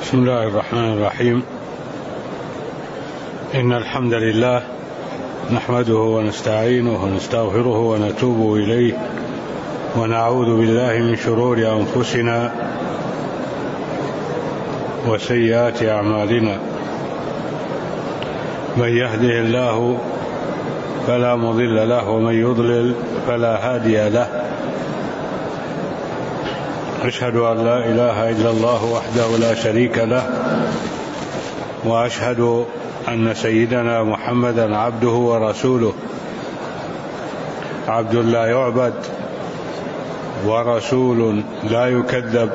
بسم الله الرحمن الرحيم. إن الحمد لله نحمده ونستعينه ونستغفره ونتوب إليه ونعوذ بالله من شرور أنفسنا وسيئات أعمالنا. من يهده الله فلا مضل له ومن يضلل فلا هادي له. أشهد أن لا إله إلا الله وحده لا شريك له، وأشهد أن سيدنا محمدا عبده ورسوله، عبد لا يعبد ورسول لا يكذب،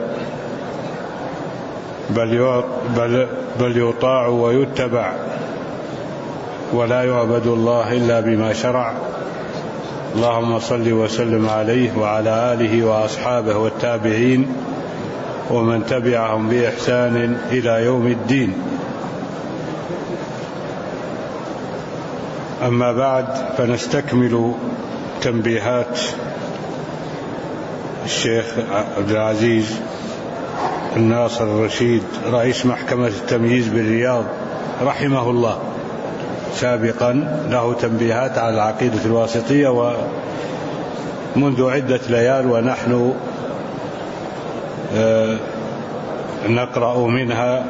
بل يطاع ويتبع، ولا يعبد الله إلا بما شرع. اللهم صل وسلم عليه وعلى آله وأصحابه والتابعين ومن تبعهم بإحسان إلى يوم الدين. أما بعد، فنستكمل تنبيهات الشيخ عبد العزيز الناصر الرشيد رئيس محكمة التمييز بالرياض رحمه الله. سابقا له تنبيهات على العقيدة الواسطية، ومنذ عدة ليال ونحن نقرأ منها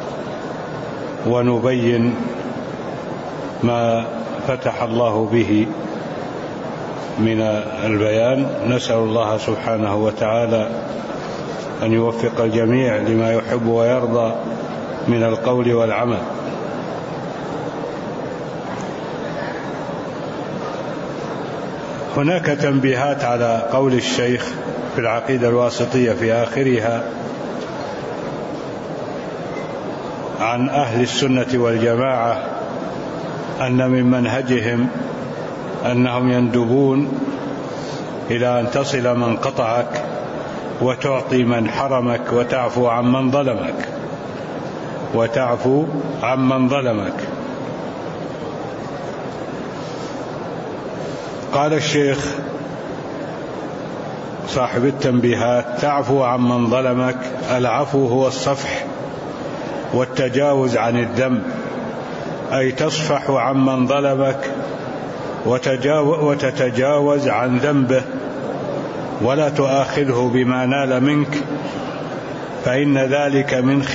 ونبين ما فتح الله به من البيان. نسأل الله سبحانه وتعالى أن يوفق الجميع لما يحب ويرضى من القول والعمل. هناك تنبيهات على قول الشيخ في العقيدة الواسطية في آخرها عن أهل السنة والجماعة أن من منهجهم أنهم يندبون إلى أن تصل من قطعك وتعطي من حرمك وتعفو عمن ظلمك. قال الشيخ صاحب التنبيهات: تعفو عمن ظلمك. العفو هو الصفح والتجاوز عن الذنب، أي تصفح عمن ظلمك وتتجاوز عن ذنبه ولا تؤاخذه بما نال منك، فإن ذلك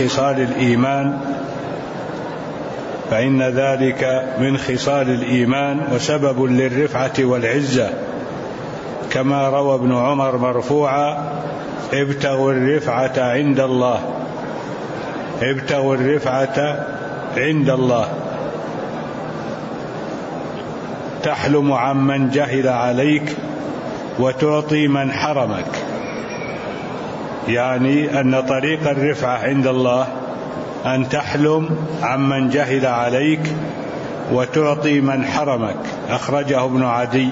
من خصال الإيمان وسبب للرفعة والعزة، كما روى ابن عمر مرفوعا: ابتغوا الرفعة عند الله. تحلم عمن جهل عليك وتعطي من حرمك، يعني أن طريق الرفعة عند الله أن تحلم عمن جهل عليك وتعطي من حرمك. أخرجه ابن عدي.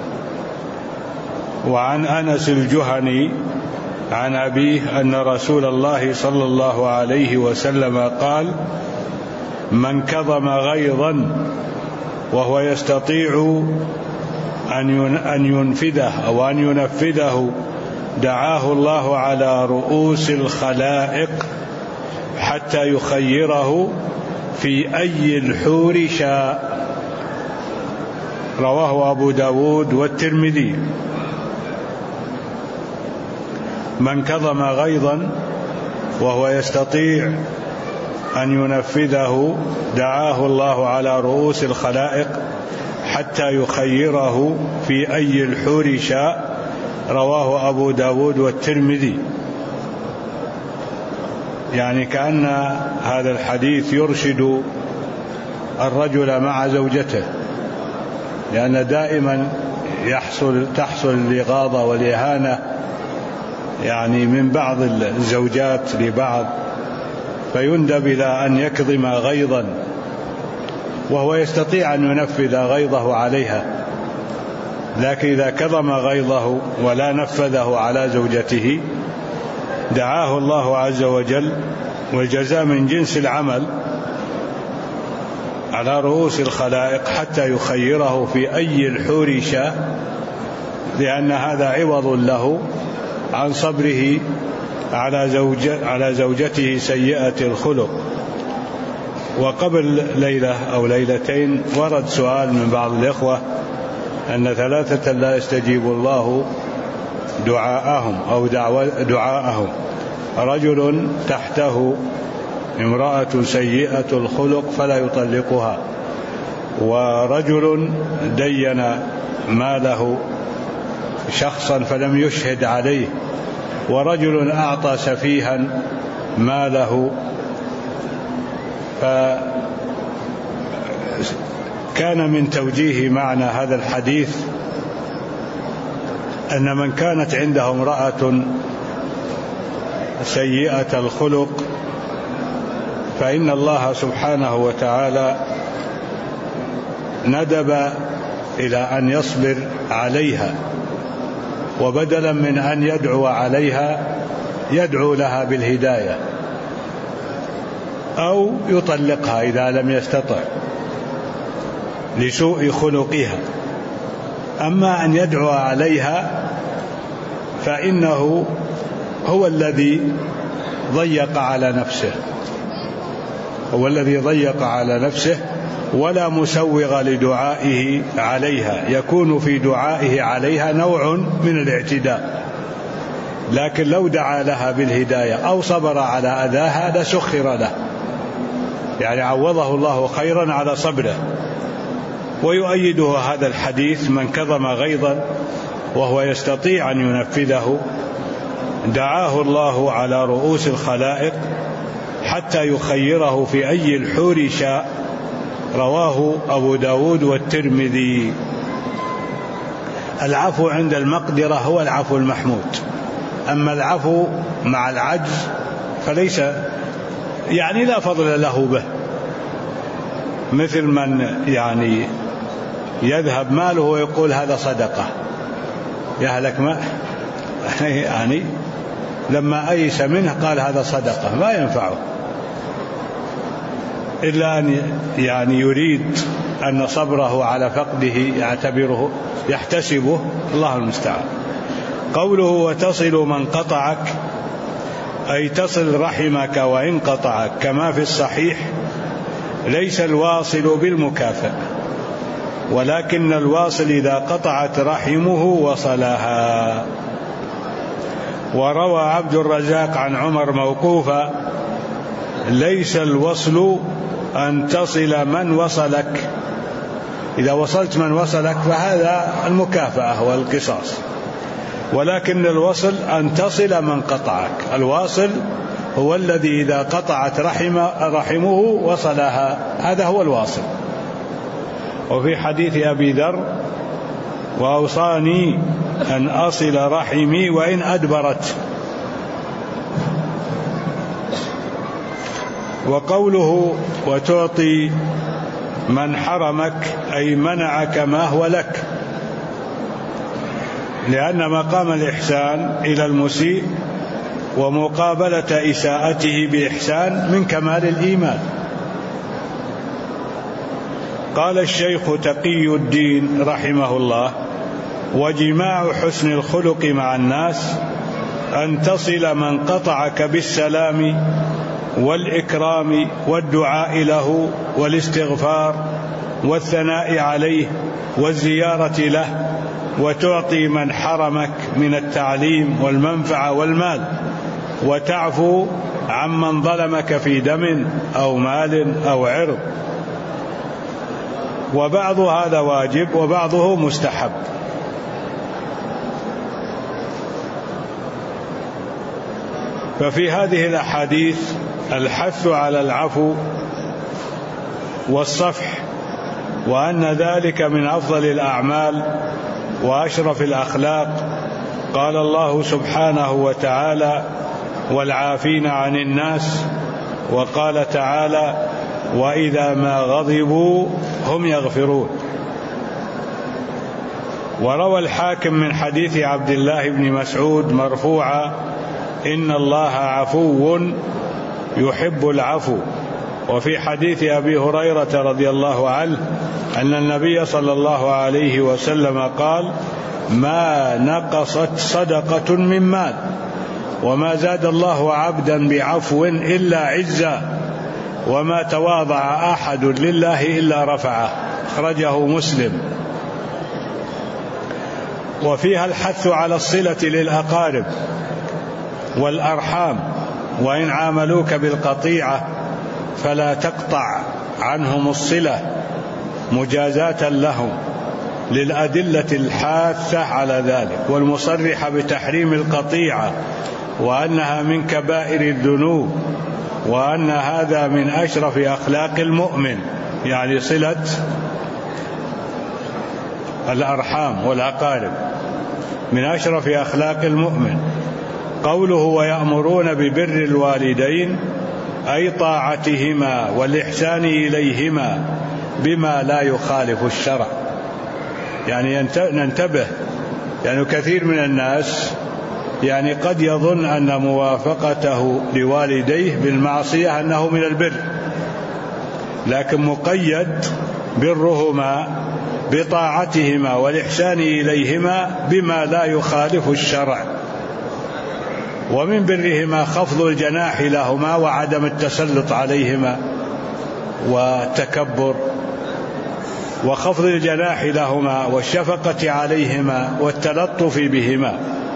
وعن أنس الجهني عن أبيه أن رسول الله صلى الله عليه وسلم قال: من كظم غيظا وهو يستطيع أن ينفذه أو أن ينفذه دعاه الله على رؤوس الخلائق حتى يخيره في أي الحور شاء. رواه أبو داود والترمذي. من كظم غيظا وهو يستطيع أن ينفذه دعاه الله على رؤوس الخلائق حتى يخيره في أي الحور شاء. رواه أبو داود والترمذي. يعني كأن هذا الحديث يرشد الرجل مع زوجته، لأن دائما تحصل الإغاظة والإهانة يعني من بعض الزوجات لبعض، فيندب إلى أن يكظم غيظا وهو يستطيع أن ينفذ غيظه عليها، لكن إذا كظم غيظه ولا نفذه على زوجته دعاه الله عز وجل، والجزاء من جنس العمل، على رؤوس الخلائق حتى يخيره في أي الحور شاء، لأن هذا عوض له عن صبره على زوجته سيئة الخلق. وقبل ليلة أو ليلتين ورد سؤال من بعض الإخوة أن 3 لا يستجيب الله دعاءهم أو دعاءهم: رجل تحته امرأة سيئة الخلق فلا يطلقها، ورجل دين ماله شخصا فلم يشهد عليه، ورجل أعطى سفيها ماله. فكان من توجيه معنى هذا الحديث أن من كانت عنده امرأة سيئة الخلق فإن الله سبحانه وتعالى ندب إلى أن يصبر عليها، وبدلا من أن يدعو عليها يدعو لها بالهداية أو يطلقها إذا لم يستطع لسوء خلقها. أما أن يدعو عليها فإنه هو الذي ضيق على نفسه، ولا مسوغ لدعائه عليها، يكون في دعائه عليها نوع من الاعتداء. لكن لو دعا لها بالهداية أو صبر على أذاها لسخر له، يعني عوضه الله خيرا على صبره. ويؤيده هذا الحديث: من كظم غيظا وهو يستطيع أن ينفذه دعاه الله على رؤوس الخلائق حتى يخيره في أي الحور شاء. رواه أبو داود والترمذي. العفو عند المقدرة هو العفو المحمود، أما العفو مع العجز فليس، يعني لا فضل له به، مثل من يعني يذهب ماله ويقول هذا صدقة، يهلك ما يعني لما أيس منه قال هذا صدقة، ما ينفعه إلا أن يعني يريد أن صبره على فقده يعتبره يحتسبه، الله المستعان. قوله وتصل من قطعك أي تصل رحمك وإن قطعك، كما في الصحيح: ليس الواصل بالمكافئ، ولكن الواصل إذا قطعت رحمه وصلها. وروى عبد الرزاق عن عمر موقوفا: ليس الوصل أن تصل من وصلك، إذا وصلت من وصلك فهذا المكافأة والقصاص، ولكن الوصل أن تصل من قطعك. الواصل هو الذي إذا قطعت رحمه وصلها، هذا هو الواصل. وفي حديث أبي ذر: وأوصاني أن أصل رحمي وإن أدبرت. وقوله وتعطي من حرمك أي منعك ما هو لك، لأن مقام الإحسان إلى المسيء ومقابلة إساءته بإحسان من كمال الإيمان. قال الشيخ تقي الدين رحمه الله: وجماع حسن الخلق مع الناس أن تصل من قطعك بالسلام والإكرام والدعاء له والاستغفار والثناء عليه والزيارة له، وتعطي من حرمك من التعليم والمنفعة والمال، وتعفو عمن ظلمك في دم أو مال أو عرض. وبعض هذا واجب وبعضه مستحب. ففي هذه الأحاديث الحث على العفو والصفح، وأن ذلك من أفضل الأعمال وأشرف الأخلاق. قال الله سبحانه وتعالى: والعافين عن الناس. وقال تعالى: وإذا ما غضبوا هم يغفرون. وروى الحاكم من حديث عبد الله بن مسعود مرفوعا: إن الله عفو يحب العفو. وفي حديث أبي هريرة رضي الله عنه أن النبي صلى الله عليه وسلم قال: ما نقصت صدقة من مال وما زاد الله عبدا بعفو إلا عزا وما تواضع أحد لله إلا رفعه. أخرجه مسلم. وفيها الحث على الصلة للأقارب والأرحام، وإن عاملوك بالقطيعة فلا تقطع عنهم الصلة مجازاة لهم، للأدلة الحاثة على ذلك والمصرحة بتحريم القطيعة وأنها من كبائر الذنوب، وأن هذا من أشرف أخلاق المؤمن، يعني صلة الأرحام والأقارب من أشرف أخلاق المؤمن. قوله ويأمرون ببر الوالدين أي طاعتهما والإحسان إليهما بما لا يخالف الشرع. يعني ننتبه، يعني كثير من الناس يعني قد يظن أن موافقته لوالديه بالمعصية أنه من البر، لكن مقيد برهما بطاعتهما والإحسان إليهما بما لا يخالف الشرع. ومن برهما خفض الجناح لهما وعدم التسلط عليهما والتكبر، وخفض الجناح لهما والشفقة عليهما والتلطف بهما،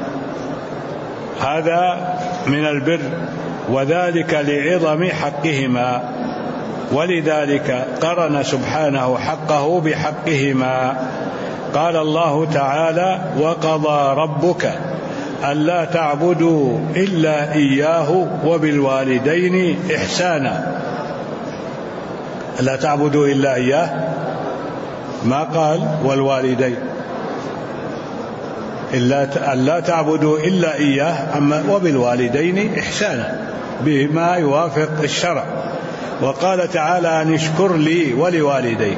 هذا من البر، وذلك لعظم حقهما، ولذلك قرن سبحانه حقه بحقهما. قال الله تعالى وقضى ربك ألا تعبدوا إلا إياه وبالوالدين إحسانا. ألا تعبدوا إلا إياه، ما قال والوالدين، ألا تعبدوا إلا إياه، أما وبالوالدين إحسانا بما يوافق الشرع. وقال تعالى أن اشكر لي ولوالديك،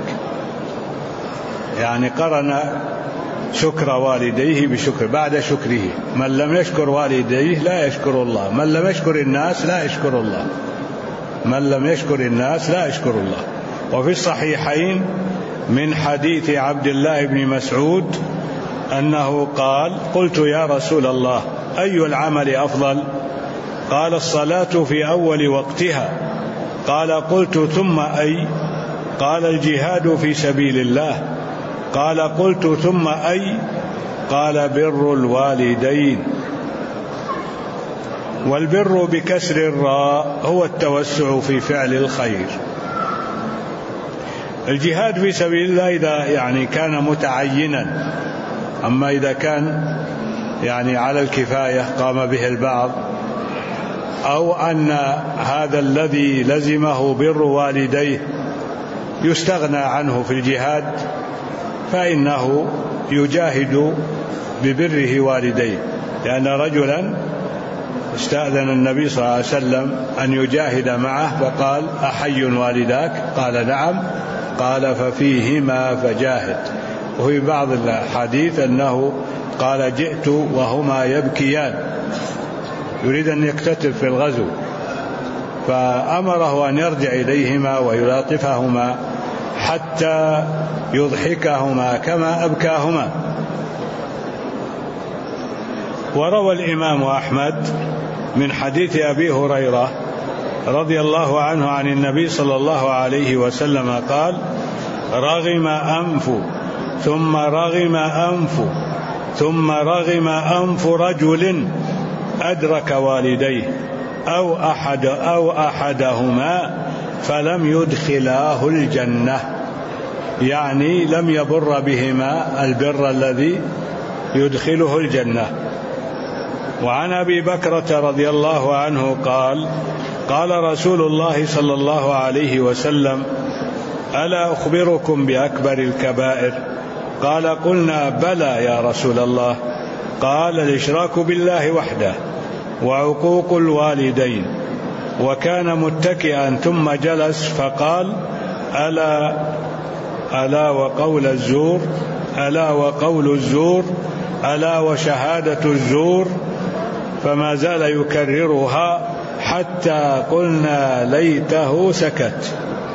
يعني قرن شكر والديه بشكر بعد شكره. من لم يشكر والديه لا يشكر الله، من لم يشكر الناس لا يشكر الله، من لم يشكر الناس لا يشكر الله. وفي الصحيحين من حديث عبد الله بن مسعود أنه قال قلت يا رسول الله أي العمل أفضل؟ قال الصلاة في أول وقتها. قال قلت ثم أي؟ قال الجهاد في سبيل الله. قال قلت ثم أي؟ قال بر الوالدين. والبر بكسر الراء هو التوسع في فعل الخير. الجهاد في سبيل الله إذا يعني كان متعينا، أما إذا كان يعني على الكفاية قام به البعض، أو أن هذا الذي لزمه بر والديه يستغنى عنه في الجهاد، فإنه يجاهد ببره والديه. لأن رجلا استأذن النبي صلى الله عليه وسلم أن يجاهد معه فقال أحي والداك؟ قال نعم. قال ففيهما فجاهد. وفي بعض الحديث أنه قال جئت وهما يبكيان، يريد أن يكتتب في الغزو، فأمره أن يرجع إليهما ويلاطفهما حتى يضحكهما كما أبكاهما. وروى الإمام أحمد من حديث أبي هريرة رضي الله عنه عن النبي صلى الله عليه وسلم قال رغم أنف ثم رغم أنف ثم رغم أنف رجل أدرك والديه أو أحدهما فلم يدخلاه الجنة، يعني لم يبر بهما البر الذي يدخله الجنة. وعن أبي بكرة رضي الله عنه قال قال رسول الله صلى الله عليه وسلم ألا أخبركم بأكبر الكبائر؟ قال قلنا بلى يا رسول الله. قال الإشراك بالله وحده وعقوق الوالدين. وكان متكئا ثم جلس فقال ألا وقول الزور، ألا وقول الزور، ألا وشهادة الزور، فما زال يكررها حتى قلنا ليته سكت.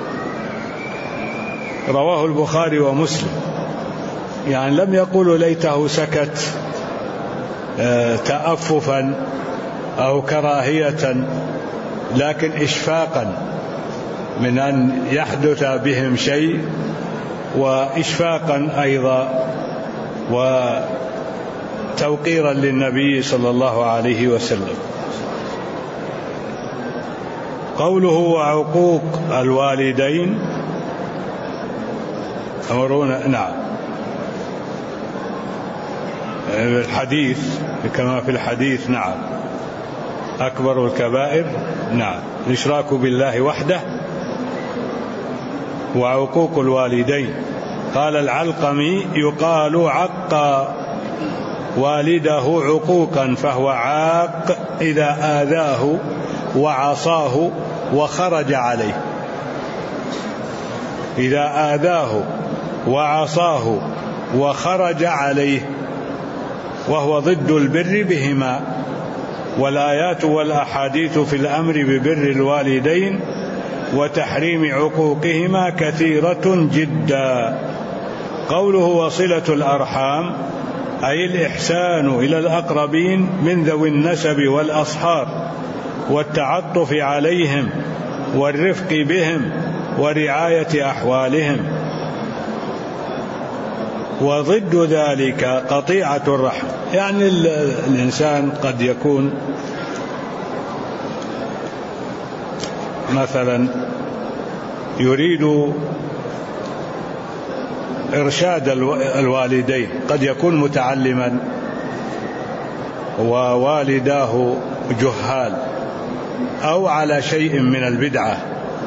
رواه البخاري ومسلم. يعني لم يقولوا ليته سكت تأففا أو كراهية، لكن إشفاقا من أن يحدث بهم شيء، وإشفاقا أيضا وتوقيرا للنبي صلى الله عليه وسلم. قوله وعقوق الوالدين أمرون، نعم، الحديث كما في الحديث، نعم، أكبر الكبائر، نعم، الإشراك بالله وحده وعقوق الوالدين. قال العلقمي يقال عق والده عقوقا فهو عاق إذا آذاه وعصاه وخرج عليه. إذا آذاه وعصاه وخرج عليه، وهو ضد البر بهما. والآيات والأحاديث في الأمر ببر الوالدين وتحريم عقوقهما كثيرة جدا. قوله وصلة الأرحام أي الإحسان إلى الأقربين من ذوي النسب والأصهار والتعطف عليهم والرفق بهم ورعاية أحوالهم. وضد ذلك قطيعة الرحم، يعني الإنسان قد يكون مثلا يريد إرشاد الوالدين، قد يكون متعلما ووالداه جهال أو على شيء من البدعة،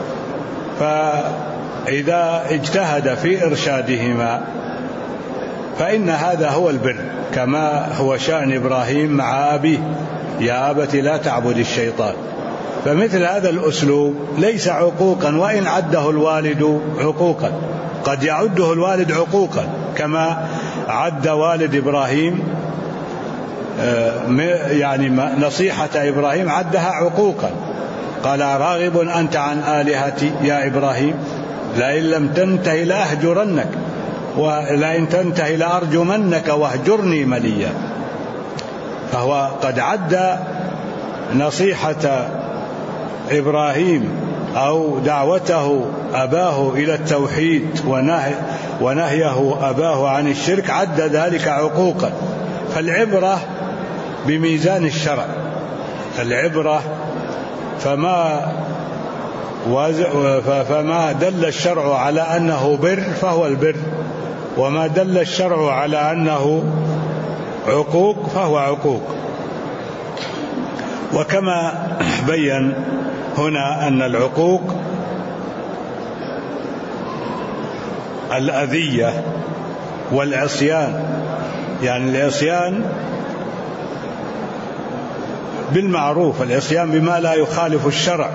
فإذا اجتهد في إرشادهما فإن هذا هو البر، كما هو شأن إبراهيم مع أبيه: يا أبت لا تعبد الشيطان. فمثل هذا الأسلوب ليس عقوقا، وإن عده الوالد عقوقا، قد يعده الوالد عقوقا، كما عد والد إبراهيم يعني نصيحة إبراهيم عدها عقوقا. قال راغب أنت عن آلهتي يا إبراهيم لئن لم تنته لأهجرنك ولئن تنته لأرجمنك واهجرني مليا. فهو قد عد نصيحة إبراهيم أو دعوته أباه إلى التوحيد ونهيه أباه عن الشرك، عد ذلك عقوقا. فالعبرة بميزان الشرع، العبرة فما دل الشرع على أنه بر فهو البر، وما دل الشرع على أنه عقوق فهو عقوق. وكما بين هنا أن العقوق الأذية والعصيان، يعني العصيان بالمعروف، العصيان بما لا يخالف الشرع،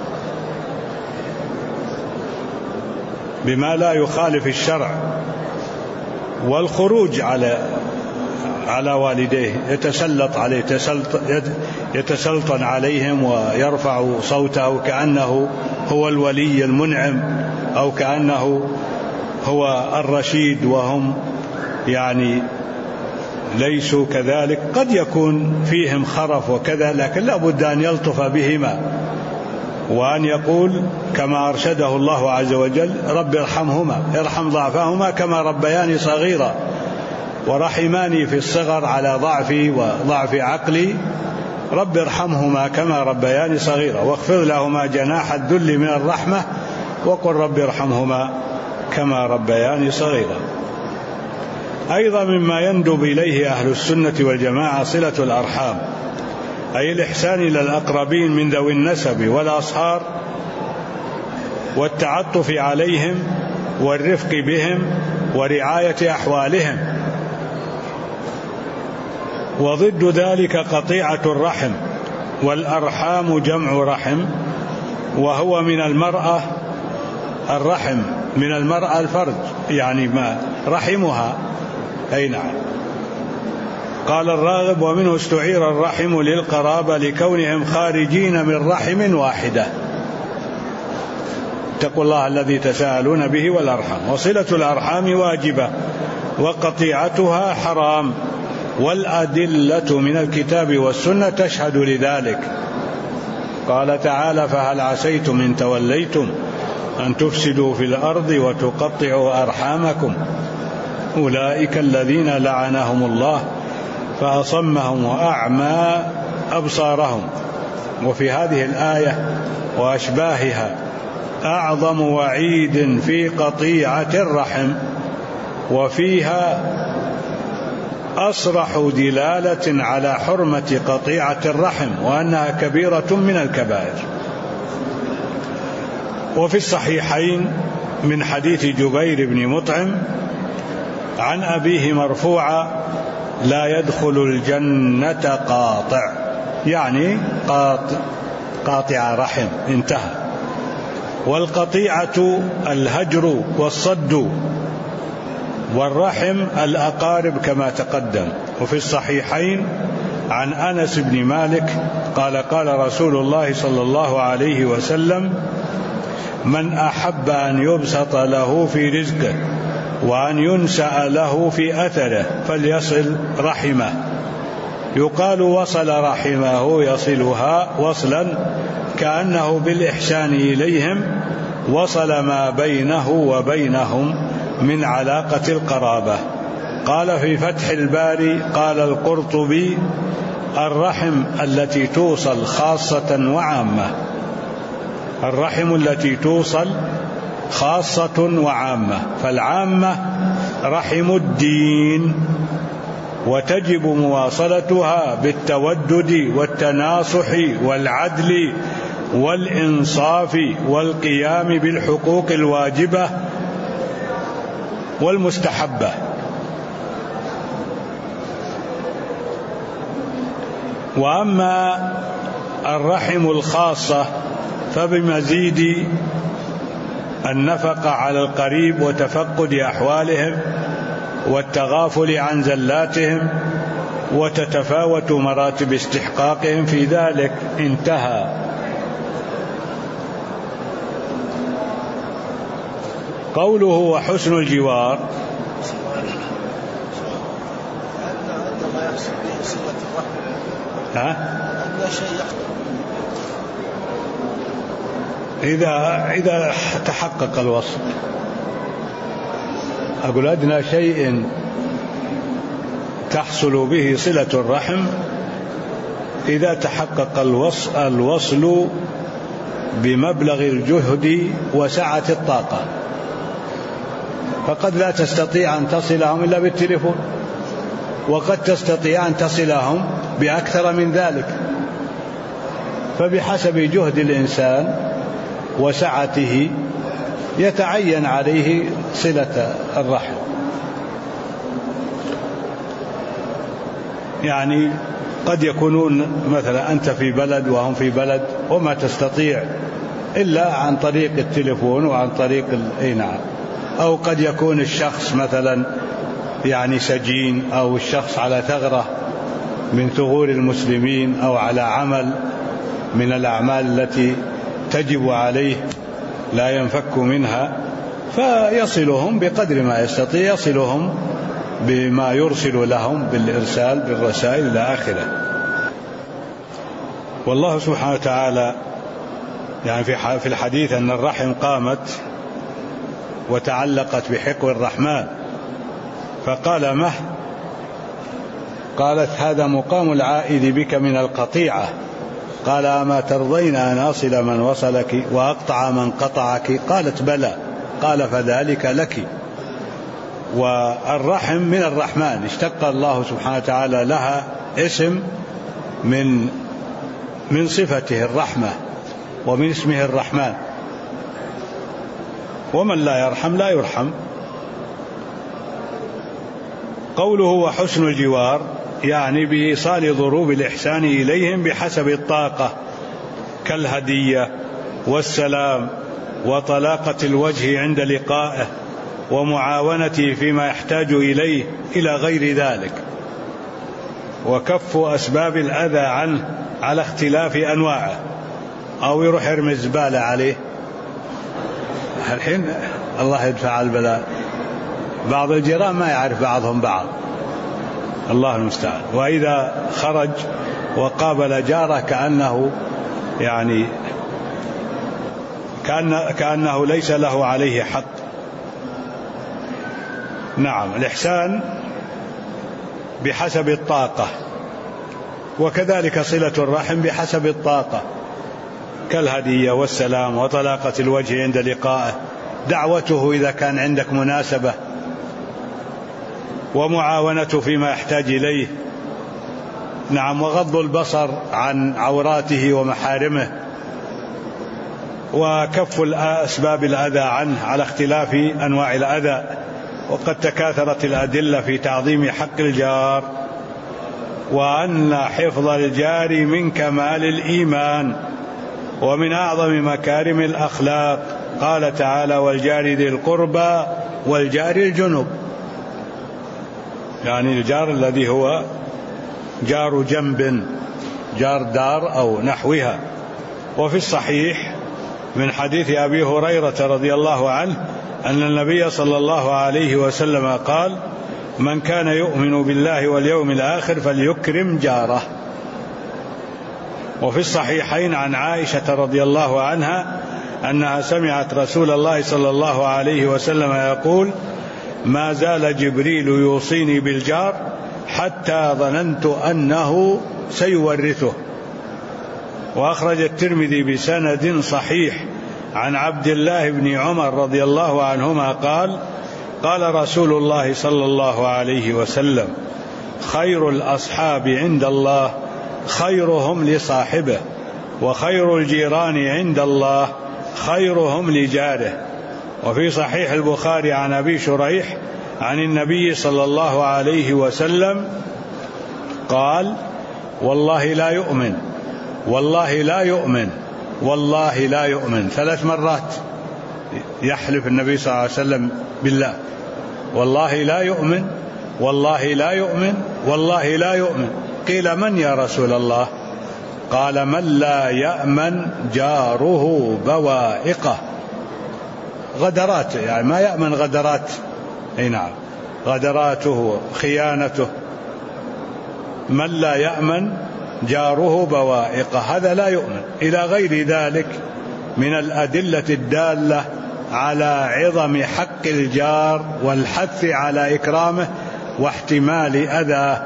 بما لا يخالف الشرع، والخروج على والديه، يتسلط عليه، يتسلطن عليهم ويرفع صوته كأنه هو الولي المنعم أو كأنه هو الرشيد، وهم يعني ليسوا كذلك. قد يكون فيهم خرف وكذا، لكن لا بد أن يلطف بهما وأن يقول كما أرشده الله عز وجل: رب ارحمهما، ارحم ضعفهما كما ربياني صغيرا، ورحماني في الصغر على ضعفي وضعف عقلي، رب ارحمهما كما ربياني صغيرا، واخفض لهما جناح الذل من الرحمة، وقل رب ارحمهما كما ربياني صغيرا. أيضا مما يندب إليه أهل السنة والجماعة صلة الأرحام، أي الإحسان إلى الأقربين من ذوي النسب والأصهار والتعطف عليهم والرفق بهم ورعاية أحوالهم. وضد ذلك قطيعة الرحم، والأرحام جمع رحم، وهو من المرأة الرحم، من المرأة الفرج، يعني ما رحمها، أي نعم. قال الراغب: ومنه استعير الرحم للقرابة لكونهم خارجين من رحم واحدة. اتقوا الله الذي تساءلون به والأرحام. وصلة الأرحام واجبة وقطيعتها حرام، والأدلة من الكتاب والسنة تشهد لذلك. قال تعالى: فهل عسيتم إن توليتم أن تفسدوا في الأرض وتقطعوا أرحامكم أولئك الذين لعنهم الله فأصمهم وأعمى أبصارهم. وفي هذه الآية وأشباهها أعظم وعيد في قطيعة الرحم، وفيها أصرح دلالة على حرمة قطيعة الرحم وأنها كبيرة من الكبائر. وفي الصحيحين من حديث جبير بن مطعم عن أبيه مرفوعا: لا يدخل الجنة قاطع، يعني قاطع رحم، انتهى. والقطيعة الهجر والصد، والرحم الأقارب كما تقدم. وفي الصحيحين عن أنس بن مالك قال: قال رسول الله صلى الله عليه وسلم: من أحب أن يبسط له في رزقه وأن ينسأ له في أثره فليصل رحمه. يقال وصل رحمه يصلها وصلا كأنه بالإحسان إليهم وصل ما بينه وبينهم من علاقة القرابة. قال في فتح الباري قال القرطبي: الرحم التي توصل خاصة وعامة. الرحم التي توصل خاصة وعامة، فالعامة رحم الدين، وتجب مواصلتها بالتودد والتناصح والعدل والإنصاف والقيام بالحقوق الواجبة والمستحبة. وأما الرحم الخاصة فبمزيد النفقة على القريب وتفقد أحوالهم والتغافل عن زلاتهم، وتتفاوت مراتب استحقاقهم في ذلك، انتهى. قوله وحسن الجوار، إذا تحقق الوصف، أقول أدنى شيء تحصل به صلة الرحم إذا تحقق الوصل بمبلغ الجهد وسعة الطاقة، فقد لا تستطيع أن تصلهم إلا بالتليفون، وقد تستطيع أن تصلهم بأكثر من ذلك، فبحسب جهد الإنسان وسعته يتعين عليه صلة الرحم. يعني قد يكونون مثلا أنت في بلد وهم في بلد وما تستطيع إلا عن طريق التليفون وعن طريق نعم. أو قد يكون الشخص مثلا يعني سجين، أو الشخص على ثغرة من ثغور المسلمين، أو على عمل من الأعمال التي تجب عليه لا ينفك منها، فيصلهم بقدر ما يستطيع، يصلهم بما يرسل لهم بالإرسال بالرسائل إلى آخره. والله سبحانه وتعالى يعني في الحديث أن الرحم قامت وتعلقت بحقو الرحمن، فقال مه، قالت هذا مقام العائد بك من القطيعة. قال أما ترضين أن أصل من وصلك وأقطع من قطعك؟ قالت بلى. قال فذلك لك. والرحم من الرحمن، اشتق الله سبحانه وتعالى لها اسم من صفته الرحمة ومن اسمه الرحمن، ومن لا يرحم لا يرحم. قوله وحسن الجوار يعني بإيصال ضروب الإحسان إليهم بحسب الطاقة، كالهدية والسلام وطلاقة الوجه عند لقائه ومعاونته فيما يحتاج إليه إلى غير ذلك، وكف أسباب الأذى عنه على اختلاف أنواعه. أو يروح يرمي الزبالة عليه، الحين الله يدفع البلاء، بعض الجيران ما يعرف بعضهم بعض، الله المستعان. وإذا خرج وقابل جاره كأنه ليس له عليه حق. نعم. الإحسان بحسب الطاقة، وكذلك صلة الرحم بحسب الطاقة، كالهدية والسلام وطلاقة الوجه عند لقائه، دعوته إذا كان عندك مناسبة، ومعاونته فيما يحتاج إليه. نعم. وغض البصر عن عوراته ومحارمه، وكف أسباب الأذى عنه على اختلاف أنواع الأذى. وقد تكاثرت الأدلة في تعظيم حق الجار، وأن حفظ الجار من كمال الإيمان ومن أعظم مكارم الأخلاق. قال تعالى: والجار ذي القربى والجار الجنب، يعني الجار الذي هو جار جنب، جار دار أو نحوها. وفي الصحيح من حديث أبي هريرة رضي الله عنه أن النبي صلى الله عليه وسلم قال: من كان يؤمن بالله واليوم الآخر فليكرم جاره. وفي الصحيحين عن عائشة رضي الله عنها أنها سمعت رسول الله صلى الله عليه وسلم يقول: ما زال جبريل يوصيني بالجار حتى ظننت أنه سيورثه. وأخرج الترمذي بسند صحيح عن عبد الله بن عمر رضي الله عنهما قال: قال رسول الله صلى الله عليه وسلم: خير الأصحاب عند الله خيرهم لصاحبه، وخير الجيران عند الله خيرهم لجاره. وفي صحيح البخاري عن أبي شريح عن النبي صلى الله عليه وسلم قال: والله لا يؤمن، والله لا يؤمن، والله لا يؤمن. 3 مرات يحلف النبي صلى الله عليه وسلم بالله: والله لا يؤمن، والله لا يؤمن، والله لا يؤمن. قيل: من يا رسول الله؟ قال: من لا يأمن جاره بوائقه. غدرات، يعني ما يأمن غدرات. أي نعم، غدراته، خيانته. من لا يأمن جاره بوائقه، هذا لا يؤمن. إلى غير ذلك من الأدلة الدالة على عظم حق الجار والحث على إكرامه واحتمال أذاه،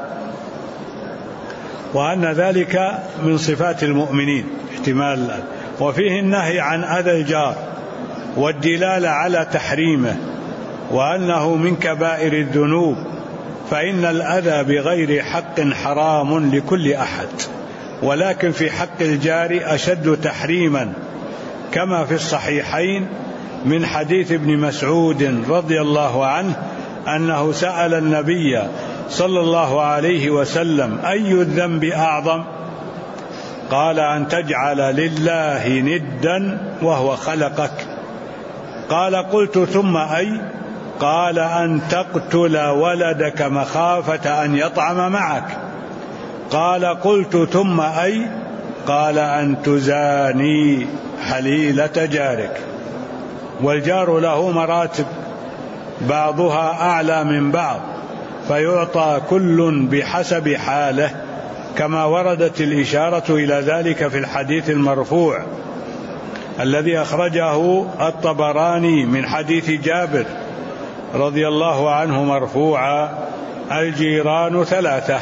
وأن ذلك من صفات المؤمنين احتمال الأذى. وفيه النهي عن أذى الجار والدلالة على تحريمه، وأنه من كبائر الذنوب، فإن الأذى بغير حق حرام لكل أحد، ولكن في حق الجار أشد تحريما، كما في الصحيحين من حديث ابن مسعود رضي الله عنه أنه سأل النبي صلى الله عليه وسلم: أي الذنب أعظم؟ قال: أن تجعل لله ندا وهو خلقك. قال: قلت: ثم أي؟ قال: أن تقتل ولدك مخافة أن يطعم معك. قال: قلت: ثم أي؟ قال: أن تزاني حليلة جارك. والجار له مراتب بعضها أعلى من بعض، فيعطى كل بحسب حاله، كما وردت الإشارة إلى ذلك في الحديث المرفوع الذي أخرجه الطبراني من حديث جابر رضي الله عنه مرفوعا: الجيران 3: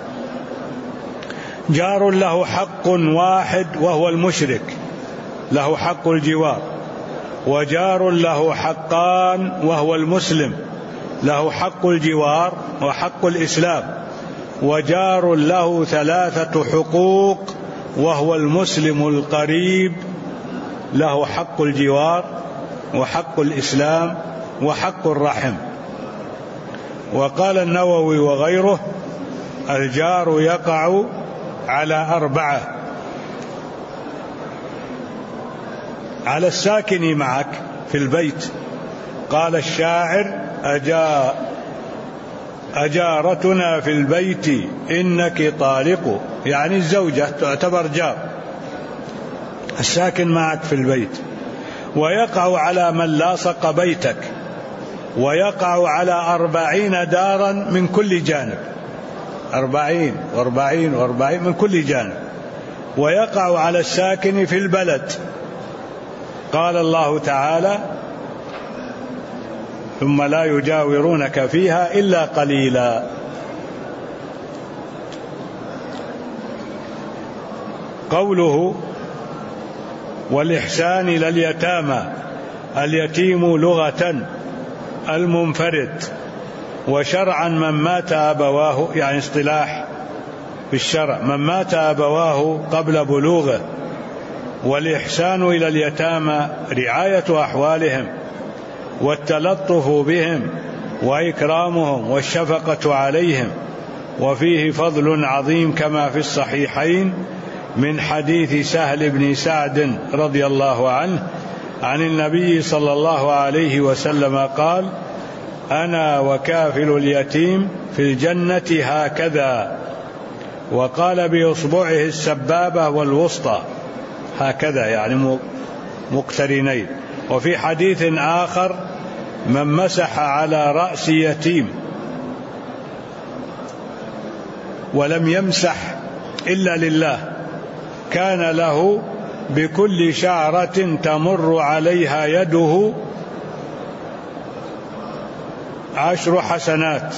جار له حق واحد وهو المشرك، له حق الجوار، وجار له حقان وهو المسلم، له حق الجوار وحق الإسلام، وجار له 3 حقوق وهو المسلم القريب، له حق الجوار وحق الإسلام وحق الرحم. وقال النووي وغيره: الجار يقع على 4: على الساكن معك في البيت. قال الشاعر: أجارتنا في البيت إنك طالق، يعني الزوجة تعتبر جار، الساكن معك في البيت. ويقع على من لاصق بيتك، ويقع على 40 دارا من كل جانب، 40 و40 و40 من كل جانب، ويقع على الساكن في البلد. قال الله تعالى: ثم لا يجاورونك فيها إلا قليلا. قوله: والإحسان إلى اليتامى، اليتيم لغة المنفرد، وشرعا من مات أبواه، يعني اصطلاح في الشرع من مات أبواه قبل بلوغه. والإحسان إلى اليتامى رعاية أحوالهم والتلطف بهم وإكرامهم والشفقة عليهم، وفيه فضل عظيم كما في الصحيحين من حديث سهل بن سعد رضي الله عنه عن النبي صلى الله عليه وسلم قال: أنا وكافل اليتيم في الجنة هكذا، وقال بإصبعه السبابة والوسطى هكذا، يعني مقترنين. وفي حديث آخر: من مسح على رأس يتيم ولم يمسح إلا لله كان له بكل شعرة تمر عليها يده 10 حسنات.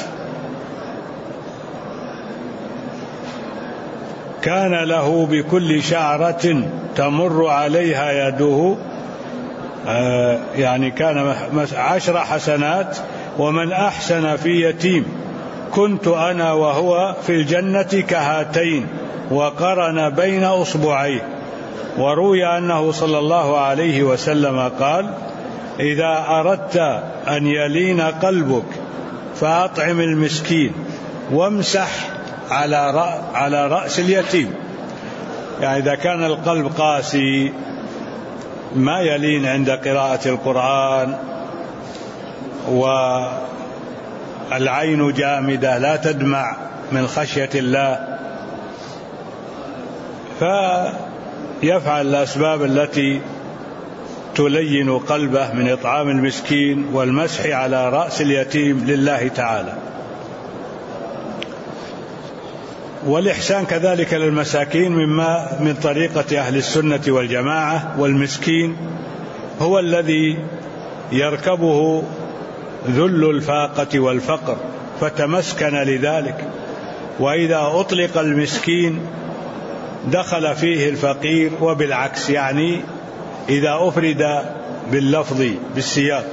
كان له بكل شعرة تمر عليها يده، يعني كان 10 حسنات. ومن أحسن في يتيم كنت أنا وهو في الجنة كهاتين، وقرن بين أصبعيه. وروي أنه صلى الله عليه وسلم قال: إذا أردت أن يلين قلبك فأطعم المسكين وامسح على رأس اليتيم. يعني إذا كان القلب قاسي ما يلين عند قراءة القرآن، والعين جامدة لا تدمع من خشية الله، فيفعل الأسباب التي تلين قلبه من إطعام المسكين والمسح على رأس اليتيم لله تعالى. والإحسان كذلك للمساكين من طريقة أهل السنة والجماعة. والمسكين هو الذي يركبه ذل الفاقة والفقر فتمسكن لذلك. وإذا أطلق المسكين دخل فيه الفقير، وبالعكس، يعني إذا أفرد باللفظ بالسياق.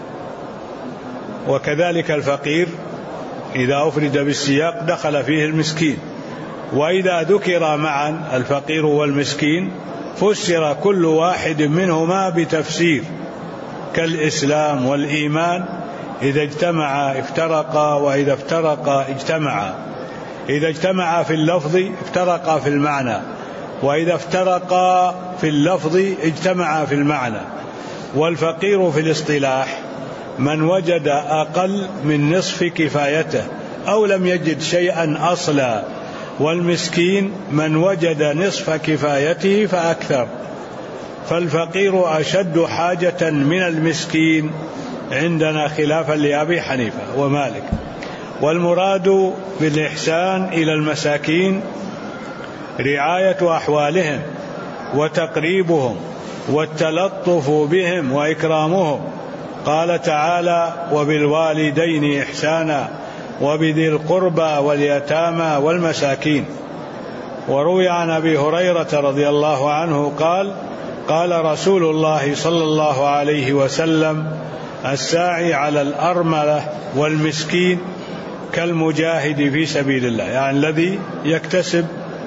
وكذلك الفقير إذا أفرد بالسياق دخل فيه المسكين. وإذا ذكر معا الفقير والمسكين فسر كل واحد منهما بتفسير، كالإسلام والإيمان، إذا اجتمعا افترقا، وإذا افترقا اجتمعا. إذا اجتمعا في اللفظ افترقا في المعنى، وإذا افترقا في اللفظ اجتمعا في المعنى. والفقير في الاصطلاح من وجد أقل من نصف كفايته أو لم يجد شيئا أصلا، والمسكين من وجد نصف كفايته فأكثر. فالفقير أشد حاجة من المسكين عندنا خلافا لأبي حنيفة ومالك. والمراد بالإحسان إلى المساكين رعاية أحوالهم وتقريبهم والتلطف بهم وإكرامهم. قال تعالى: وبالوالدين إحسانا وبذي القربى واليتامى والمساكين. وروي عن أبي هريرة رضي الله عنه قال: قال رسول الله صلى الله عليه وسلم: الساعي على الأرملة والمسكين كالمجاهد في سبيل الله، يعني الذي يكتسب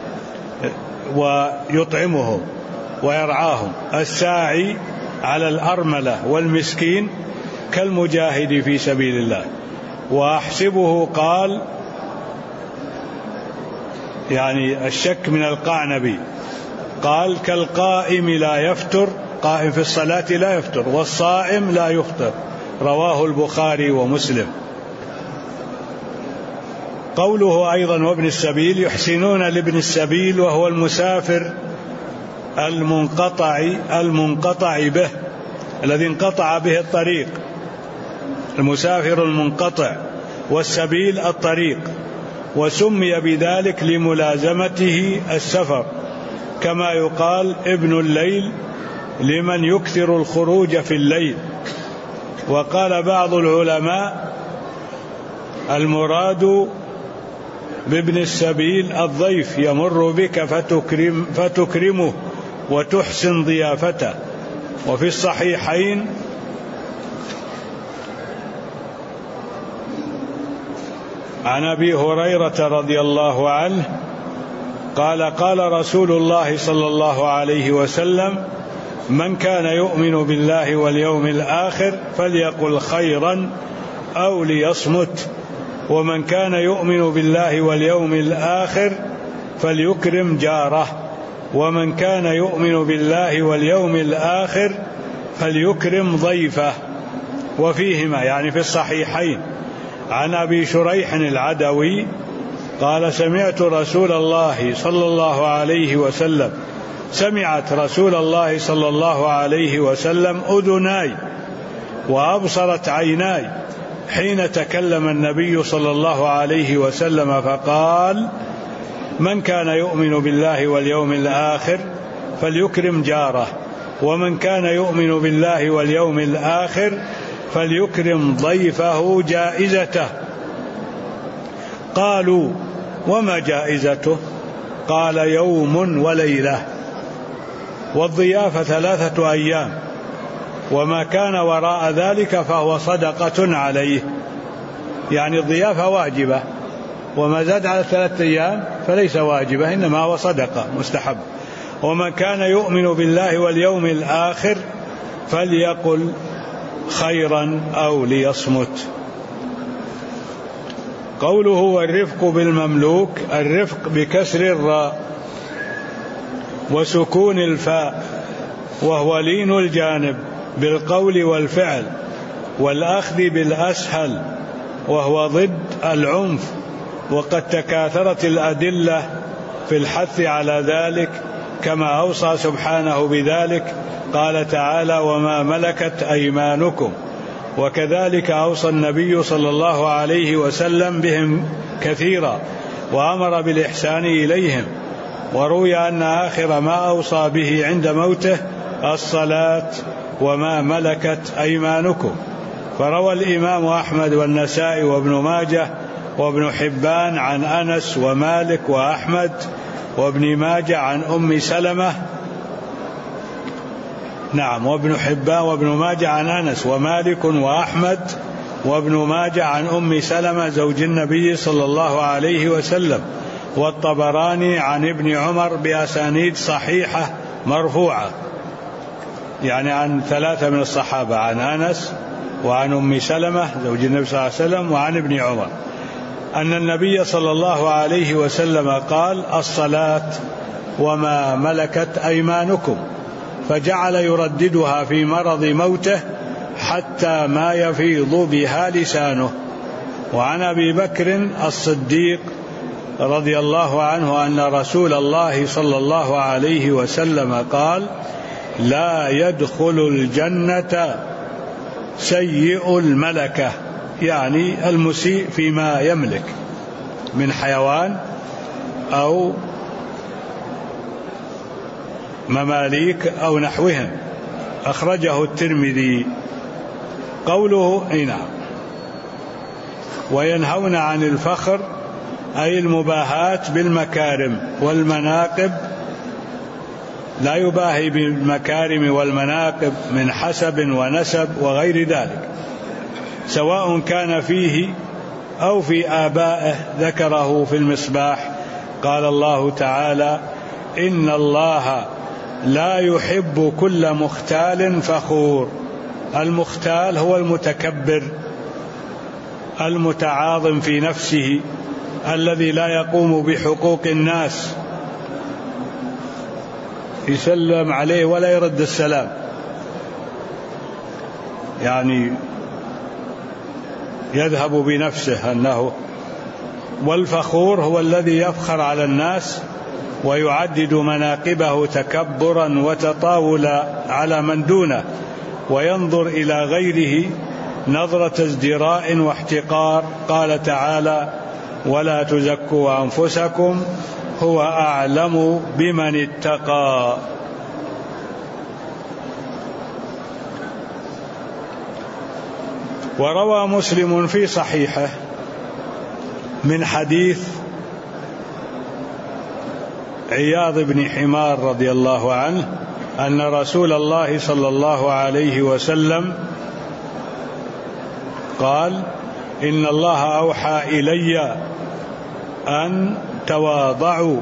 ويطعمهم ويرعاهم. الساعي على الأرملة والمسكين كالمجاهد في سبيل الله. وأحسبه قال، يعني الشك من القعنبي، قال: كالقائم لا يفتر، قائم في الصلاة لا يفتر، والصائم لا يفطر. رواه البخاري ومسلم. قوله أيضا: وابن السبيل، يحسنون لابن السبيل وهو المسافر المنقطع به، الذي انقطع به الطريق، المسافر المنقطع، والسبيل الطريق. وسمي بذلك لملازمته السفر، كما يقال ابن الليل لمن يكثر الخروج في الليل. وقال بعض العلماء المراد بابن السبيل الضيف يمر بك فتكرمه وتحسن ضيافته. وفي الصحيحين عن أبي هريرة رضي الله عنه قال قال رسول الله صلى الله عليه وسلم: من كان يؤمن بالله واليوم الآخر فليقل خيرا أو ليصمت، ومن كان يؤمن بالله واليوم الآخر فليكرم جاره، ومن كان يؤمن بالله واليوم الآخر فليكرم ضيفه. وفيهما يعني في الصحيحين عن أبي شريح العدوي قال: سمعت رسول الله صلى الله عليه وسلم سمعت رسول الله صلى الله عليه وسلم أذناي وأبصرت عيناي حين تكلم النبي صلى الله عليه وسلم فقال: من كان يؤمن بالله واليوم الآخر فليكرم جاره، ومن كان يؤمن بالله واليوم الآخر فليكرم ضيفه جائزته. قالوا: وما جائزته؟ قال: يوم وليلة، والضيافة 3 أيام، وما كان وراء ذلك فهو صدقة عليه. يعني الضيافة واجبة، وما زاد على 3 أيام فليس واجبة، إنما هو صدقة مستحب. ومن كان يؤمن بالله واليوم الآخر فليقل خيرا أو ليصمت. قوله والرفق بالمملوك، الرفق بكسر الراء وسكون الفاء، وهو لين الجانب بالقول والفعل والأخذ بالأسهل، وهو ضد العنف. وقد تكاثرت الأدلة في الحث على ذلك، كما أوصى سبحانه بذلك، قال تعالى: وما ملكت أيمانكم. وكذلك أوصى النبي صلى الله عليه وسلم بهم كثيرا، وأمر بالإحسان إليهم. وروي أن آخر ما أوصى به عند موته الصلاة وما ملكت أيمانكم. فروى الإمام أحمد والنسائي وابن ماجه وابن حبان عن أنس ومالك وأحمد وابن ماجه عن أم سلمة، وابن حبان وابن ماجه عن أنس ومالك وأحمد وابن ماجه عن أم سلمة زوج النبي صلى الله عليه وسلم، والطبراني عن ابن عمر بأسانيد صحيحة مرفوعة، يعني عن 3 من الصحابة، عن أنس وعن أم سلمة زوج النبي صلى الله عليه وسلم وعن ابن عمر، أن النبي صلى الله عليه وسلم قال: الصلاة وما ملكت أيمانكم، فجعل يرددها في مرض موته حتى ما يفيض بها لسانه. وعن أبي بكر الصديق رضي الله عنه أن رسول الله صلى الله عليه وسلم قال: لا يدخل الجنة سيء الملكة، يعني المسيء فيما يملك من حيوان أو مماليك أو نحوهم. أخرجه الترمذي. قوله نعم. وينهون عن الفخر أي المباهاة بالمكارم والمناقب، لا يباهي بالمكارم والمناقب من حسب ونسب وغير ذلك، سواء كان فيه أو في آبائه. ذكره في المصباح، قال الله تعالى: إن الله لا يحب كل مختال فخور. المختال هو المتكبر المتعاظم في نفسه، الذي لا يقوم بحقوق الناس، يسلم عليه ولا يرد السلام، يعني يذهب بنفسه أنه. والفخور هو الذي يفخر على الناس ويعدد مناقبه تكبرا وتطاولا على من دونه، وينظر إلى غيره نظرة ازدراء واحتقار. قال تعالى: ولا تزكوا أنفسكم هو أعلم بمن اتقى. وروى مسلم في صحيحه من حديث عياض بن حمار رضي الله عنه أن رسول الله صلى الله عليه وسلم قال: إن الله أوحى إلي أن تواضعوا،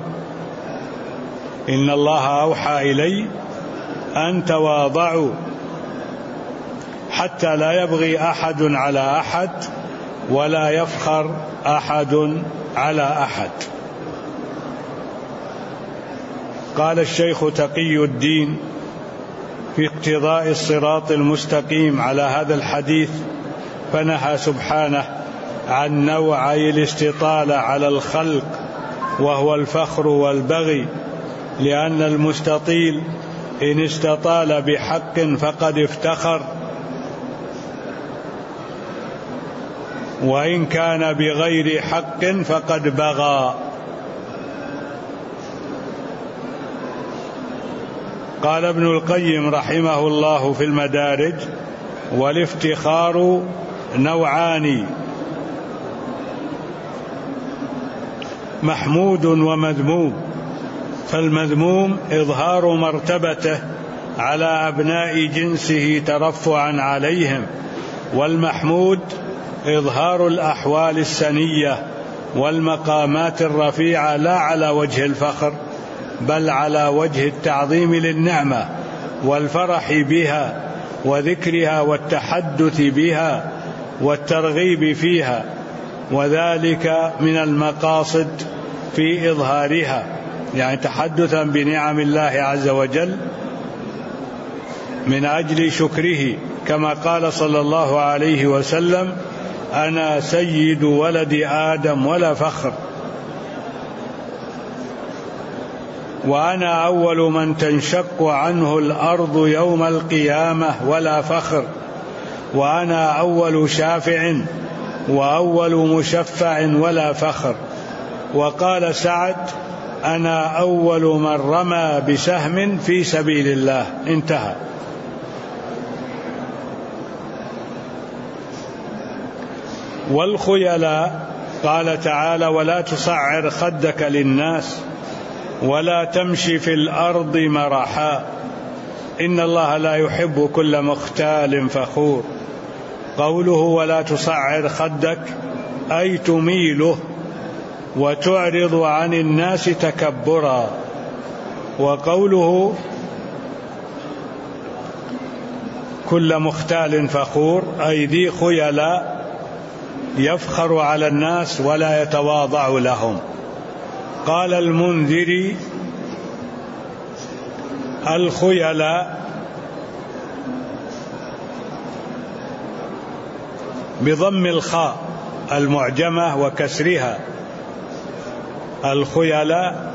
إن الله أوحى إلي أن تواضعوا حتى لا يبغي أحد على أحد ولا يفخر أحد على أحد. قال الشيخ تقي الدين في اقتضاء الصراط المستقيم على هذا الحديث: فنهى سبحانه عن نوعي الاستطالة على الخلق وهو الفخر والبغي، لأن المستطيل إن استطال بحق فقد افتخر، وإن كان بغير حق فقد بغى. قال ابن القيم رحمه الله في المدارج: والافتخار نوعان: محمود ومذموم. فالمذموم إظهار مرتبته على أبناء جنسه ترفعا عليهم، والمحمود إظهار الأحوال السنية والمقامات الرفيعة لا على وجه الفخر بل على وجه التعظيم للنعمة والفرح بها وذكرها والتحدث بها والترغيب فيها، وذلك من المقاصد في إظهارها، يعني تحدثا بنعم الله عز وجل من أجل شكره، كما قال صلى الله عليه وسلم: أنا سيد ولد آدم ولا فخر، وأنا أول من تنشق عنه الأرض يوم القيامة ولا فخر، وأنا أول شافع وأول مشفع ولا فخر. وقال سعد: أنا أول من رمى بسهم في سبيل الله. انتهى. والخيلاء قال تعالى: ولا تصعر خدك للناس ولا تمشي في الأرض مرحا إن الله لا يحب كل مختال فخور. قوله ولا تصعر خدك أي تميله وتعرض عن الناس تكبرا. وقوله كل مختال فخور أي ذي خيلاء يفخر على الناس ولا يتواضع لهم. قال المنذري: الخيلاء بضم الخاء المعجمة وكسرها، الخيلاء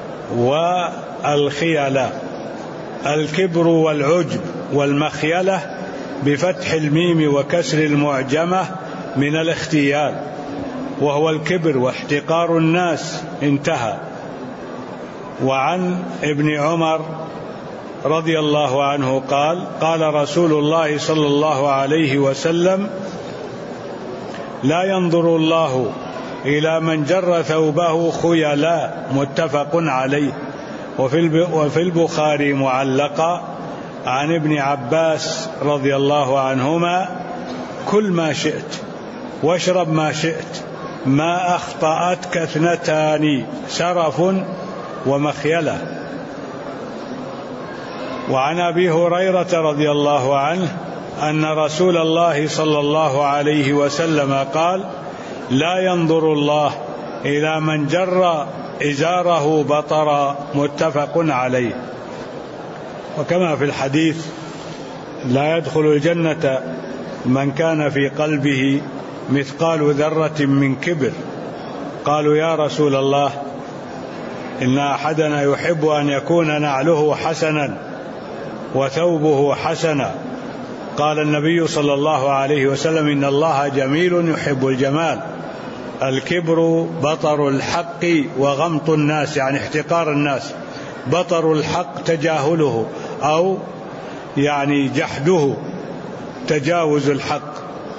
والخيلاء، الكبر والعجب والمخيلة بفتح الميم وكسر المعجمة من الاختيال، وهو الكبر واحتقار الناس. انتهى. وعن ابن عمر رضي الله عنه قال: قال رسول الله صلى الله عليه وسلم: لا ينظر الله إلى من جر ثوبه خيلاء. متفق عليه. وفي البخاري معلقا عن ابن عباس رضي الله عنهما: كل ما شئت واشرب ما شئت ما أخطأتك اثنتان سرف ومخيلة. وعن أبي هريرة رضي الله عنه أن رسول الله صلى الله عليه وسلم قال: لا ينظر الله إلى من جر إزاره بطرا. متفق عليه. وكما في الحديث: لا يدخل الجنة من كان في قلبه مثقال ذرة من كبر. قالوا: يا رسول الله، إن أحدنا يحب أن يكون نعله حسنا وثوبه حسنا. قال النبي صلى الله عليه وسلم: إن الله جميل يحب الجمال، الكبر بطر الحق وغمط الناس، يعني احتقار الناس. بطر الحق تجاهله، أو يعني جحده، تجاوز الحق.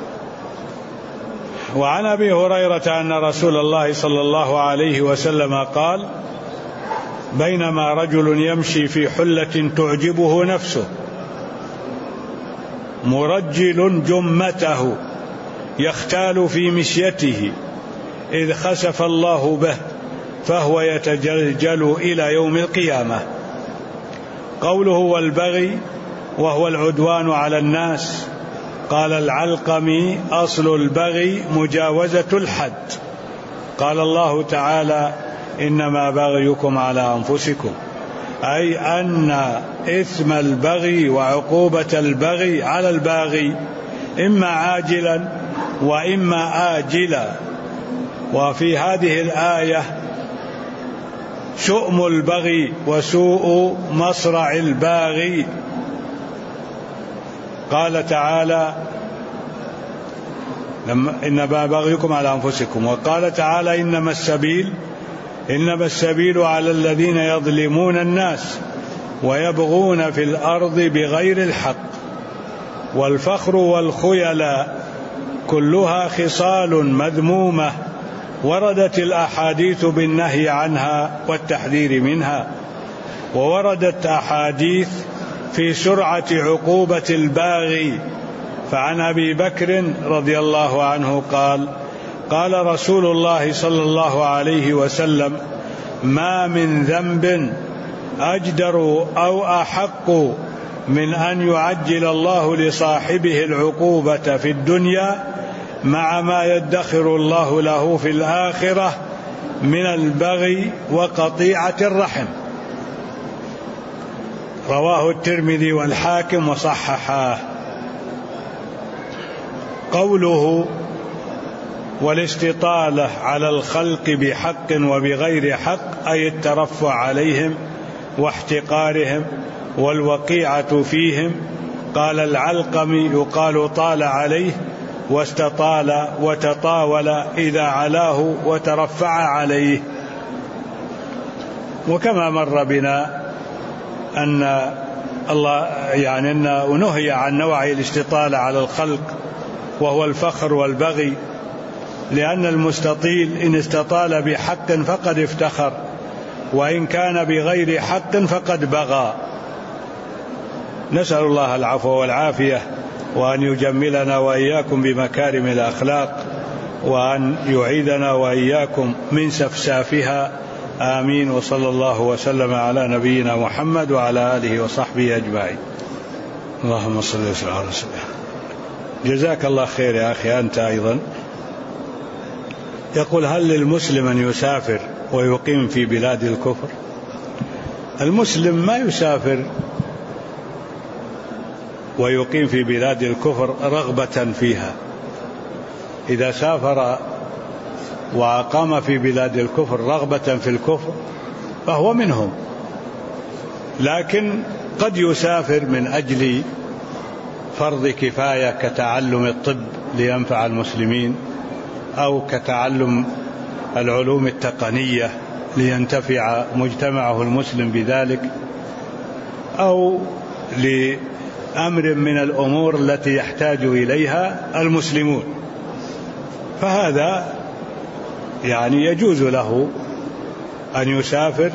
وعن أبي هريرة أن رسول الله صلى الله عليه وسلم قال: بينما رجل يمشي في حلة تعجبه نفسه مرجل جمته يختال في مشيته إذ خسف الله به فهو يتجلجل إلى يوم القيامة. قوله والبغي وهو العدوان على الناس. قال العلقمي: أصل البغي مجاوزة الحد. قال الله تعالى: إنما بغيكم على أنفسكم، أي أن إثم البغي وعقوبة البغي على الباغي إما عاجلا وإما آجلا. وفي هذه الآية شؤم البغي وسوء مصرع الباغي. قال تعالى: إنما بغيكم على أنفسكم. وقال تعالى: إنما السبيل على الذين يظلمون الناس ويبغون في الأرض بغير الحق. والفخر والخيلاء كلها خصال مذمومة وردت الأحاديث بالنهي عنها والتحذير منها، ووردت أحاديث في سرعة عقوبة الباغي. فعن أبي بكر رضي الله عنه قال: قال رسول الله صلى الله عليه وسلم: ما من ذنب أجدر أو أحق من أن يعجل الله لصاحبه العقوبة في الدنيا مع ما يدخر الله له في الآخرة من البغي وقطيعة الرحم. رواه الترمذي والحاكم وصححاه. قوله والاستطالة على الخلق بحق وبغير حق، أي الترفع عليهم واحتقارهم والوقيعة فيهم. قال العلقمي: يقال طال عليه، واستطال وتطاول إذا علاه وترفع عليه. وكما مر بنا أن الله يعني أنه نهي عن نوع الاستطالة على الخلق وهو الفخر والبغي، لأن المستطيل إن استطال بحق فقد افتخر، وإن كان بغير حق فقد بغى. نسأل الله العفو والعافية، وأن يجملنا وإياكم بمكارم الأخلاق، وأن يعيذنا وإياكم من سفسافها. آمين. وصلى الله وسلم على نبينا محمد وعلى آله وصحبه أجمعين. اللهم صل وسلم على رسول الله. جزاك الله خير يا أخي أنت أيضا. يقول: هل للمسلم أن يسافر ويقيم في بلاد الكفر؟ المسلم ما يسافر ويقيم في بلاد الكفر رغبة فيها. إذا سافر وأقام في بلاد الكفر رغبة في الكفر فهو منهم، لكن قد يسافر من أجل فرض كفاية كتعلم الطب لينفع المسلمين، أو كتعلم العلوم التقنية لينتفع مجتمعه المسلم بذلك، أو لأمر من الأمور التي يحتاج إليها المسلمون. فهذا يعني يجوز له أن يسافر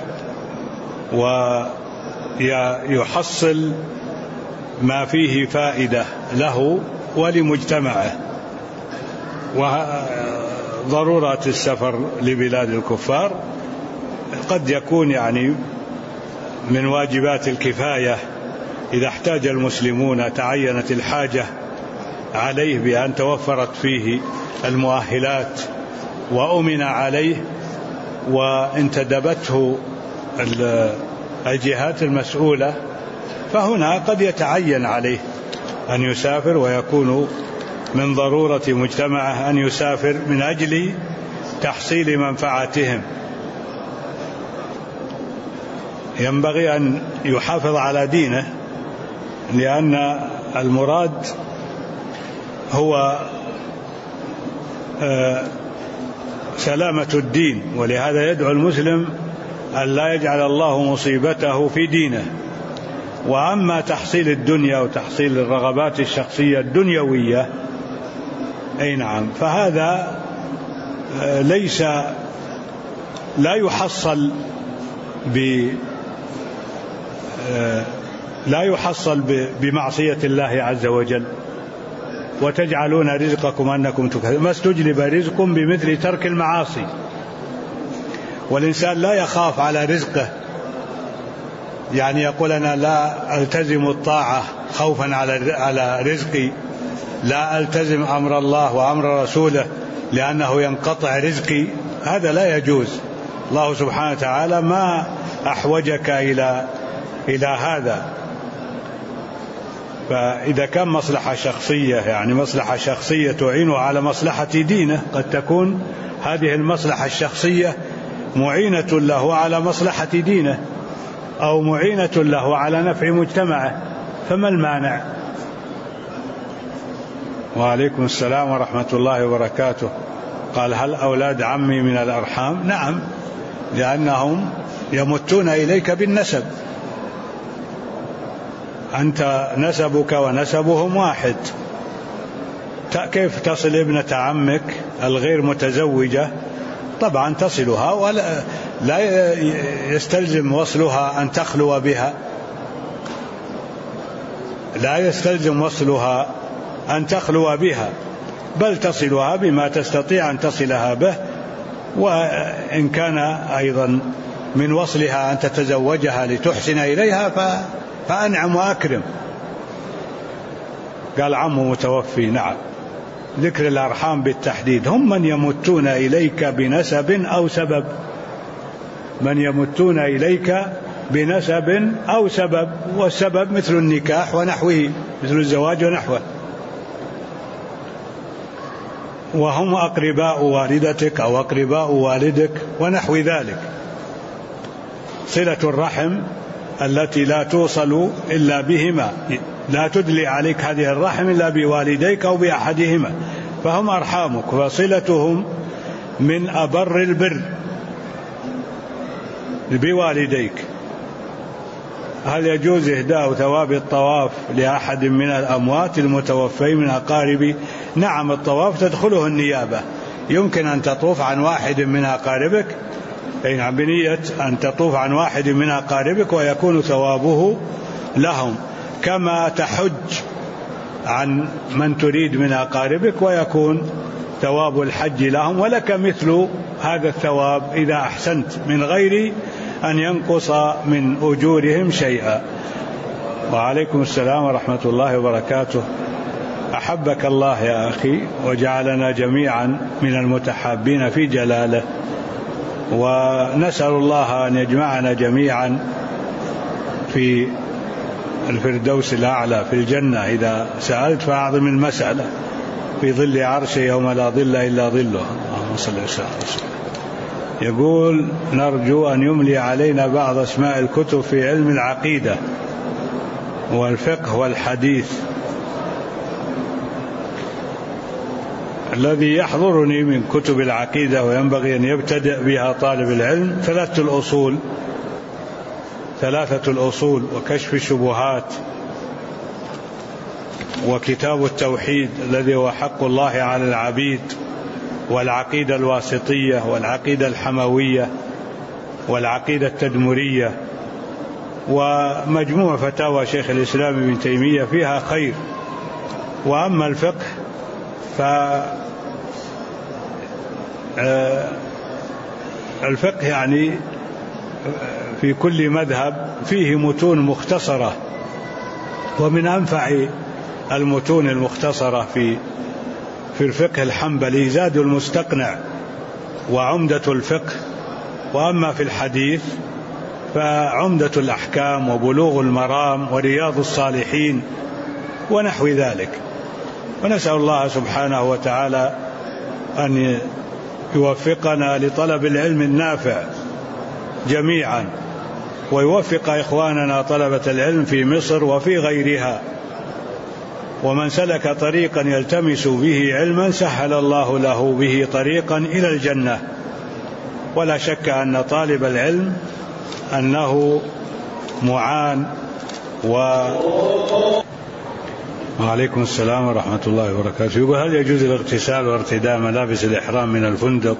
ويحصل ما فيه فائدة له ولمجتمعه. وضرورة السفر لبلاد الكفار قد يكون يعني من واجبات الكفاية. إذا احتاج المسلمون تعينت الحاجة عليه بأن توفرت فيه المؤهلات وأمن عليه وانتدبته الجهات المسؤولة، فهنا قد يتعين عليه أن يسافر، ويكون من ضرورة مجتمعه أن يسافر من أجل تحصيل منفعتهم. ينبغي أن يحافظ على دينه، لأن المراد هو سلامة الدين، ولهذا يدعو المسلم أن لا يجعل الله مصيبته في دينه. وأما تحصيل الدنيا وتحصيل الرغبات الشخصية الدنيوية أي نعم، فهذا لا يحصل بمعصية الله عز وجل. وتجعلون رزقكم أنكم تكذبون، ما استجلب رزقكم بمثل ترك المعاصي. والإنسان لا يخاف على رزقه، يعني يقول أنا لا ألتزم الطاعة خوفا على رزقي، لا ألتزم أمر الله وأمر رسوله لأنه ينقطع رزقي، هذا لا يجوز. الله سبحانه وتعالى ما أحوجك إلى هذا. فإذا كان مصلحة شخصية، يعني مصلحة شخصية تعين على مصلحة دينه، قد تكون هذه المصلحة الشخصية معينة له على مصلحة دينه أو معينة له على نفع مجتمعه، فما المانع؟ وعليكم السلام ورحمة الله وبركاته. قال هل أولاد عمي من الأرحام؟ نعم، لأنهم يمتون إليك بالنسب، أنت نسبك ونسبهم واحد. كيف تصل ابنة عمك الغير متزوجة؟ طبعا تصلها، ولا يستلزم وصلها أن تخلو بها، لا يستلزم وصلها أن تخلو بها، بل تصلها بما تستطيع أن تصلها به. وإن كان أيضا من وصلها أن تتزوجها لتحسن إليها فأنعم وأكرم. قال عمه متوفي، نعم، ذكر الأرحام بالتحديد هم من يمتون إليك بنسب أو سبب، من يمتون إليك بنسب أو سبب، والسبب مثل النكاح ونحوه، مثل الزواج ونحوه، وهم أقرباء والدتك أو أقرباء والدك ونحو ذلك. صلة الرحم التي لا توصل إلا بهما، لا تدلي عليك هذه الرحم إلا بوالديك أو بأحدهما، فهم أرحامك، فصلتهم من أبر البر بوالديك. هل يجوز إهداء ثواب الطواف لأحد من الأموات المتوفين من أقاربي؟ نعم، الطواف تدخله النيابة، يمكن أن تطوف عن واحد من أقاربك، أي بنية أن تطوف عن واحد من أقاربك ويكون ثوابه لهم، كما تحج عن من تريد من أقاربك ويكون ثواب الحج لهم، ولك مثل هذا الثواب إذا أحسنت من غير أن ينقص من أجورهم شيئا. وعليكم السلام ورحمة الله وبركاته. أحبك الله يا أخي وجعلنا جميعا من المتحابين في جلاله، ونسأل الله أن يجمعنا جميعا في الفردوس الأعلى في الجنة. إذا سألت فأعظم المسألة، في ظل عرشه يوم لا ظل إلا ظله. اللهم صل وسلم. يقول نرجو أن يملي علينا بعض أسماء الكتب في علم العقيدة والفقه والحديث. الذي يحضرني من كتب العقيدة وينبغي أن يبتدئ بها طالب العلم ثلاثة الأصول وكشف الشبهات وكتاب التوحيد الذي هو حق الله على العبيد، والعقيدة الواسطية والعقيدة الحموية والعقيدة التدمرية، ومجموع فتاوى شيخ الإسلام ابن تيمية فيها خير. وأما الفقه الفقه يعني في كل مذهب فيه متون مختصرة، ومن أنفع المتون المختصرة في الفقه الحنبلي زاد المستقنع وعمدة الفقه. وأما في الحديث فعمدة الأحكام وبلوغ المرام ورياض الصالحين ونحو ذلك. ونسأل الله سبحانه وتعالى أن يوفقنا لطلب العلم النافع جميعا، ويوفق إخواننا طلبة العلم في مصر وفي غيرها، ومن سلك طريقا يلتمس به علما سهل الله له به طريقا إلى الجنة. ولا شك أن طالب العلم أنه معان. وعليكم السلام ورحمة الله وبركاته. يقول: هل يجوز الاغتسال وارتداء ملابس الإحرام من الفندق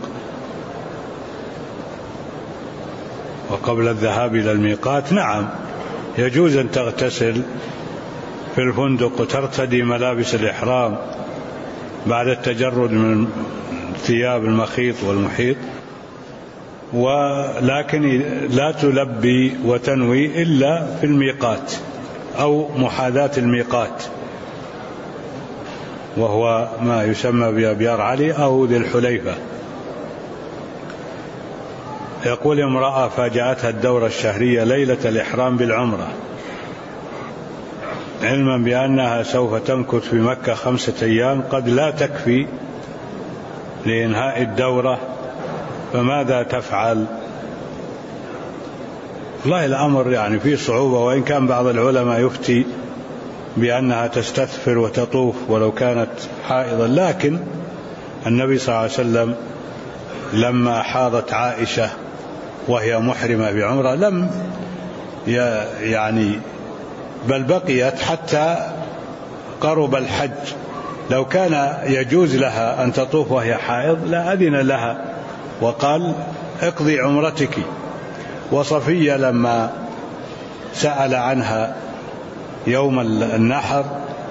وقبل الذهاب إلى الميقات؟ نعم، يجوز أن تغتسل في الفندق وترتدي ملابس الإحرام بعد التجرد من ثياب المخيط والمحيط، ولكن لا تلبي وتنوي إلا في الميقات أو محاذاة الميقات، وهو ما يسمى بأبيار علي أو ذي الحليفة. يقول: امرأة فاجأتها الدورة الشهرية ليلة الإحرام بالعمرة، علما بأنها سوف تمكث في مكة 5 أيام قد لا تكفي لإنهاء الدورة، فماذا تفعل؟ والله الأمر يعني فيه صعوبة، وإن كان بعض العلماء يفتي بأنها تستثفر وتطوف ولو كانت حائضا، لكن النبي صلى الله عليه وسلم لما حاضت عائشة وهي محرمة بعمرة لم يعني بل بقيت حتى قرب الحج. لو كان يجوز لها أن تطوف وهي حائض لا أذن لها وقال: اقضي عمرتك. وصفية لما سأل عنها يوم النحر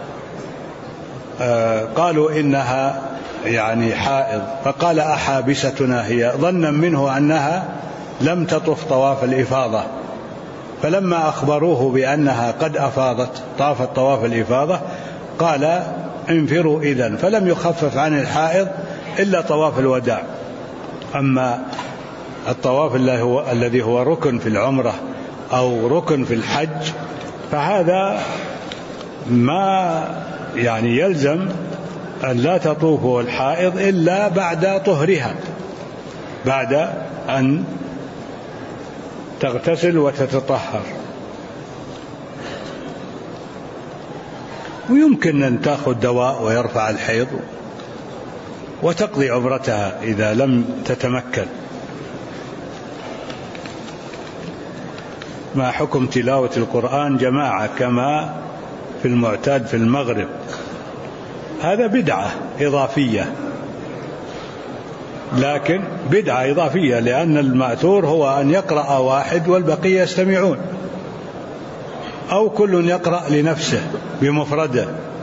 قالوا إنها يعني حائض، فقال: أحابستنا هي، ظنا منه أنها لم تطف طواف الإفاضة. فلما أخبروه بأنها قد أفاضت طافت طواف الإفاضة قال: انفروا إذن، فلم يخفف عن الحائض إلا طواف الوداع. أما الطواف الذي هو ركن في العمرة أو ركن في الحج فهذا ما يعني يلزم أن لا تطوف الحائض إلا بعد طهرها، بعد أن تغتسل وتتطهر. ويمكن أن تأخذ دواء ويرفع الحيض وتقضي عمرتها إذا لم تتمكن. ما حكم تلاوة القرآن جماعة كما في المعتاد في المغرب؟ هذا بدعة إضافية، لكن بدعة إضافية، لأن المأثور هو أن يقرأ واحد والبقية يستمعون، أو كل يقرأ لنفسه بمفرده.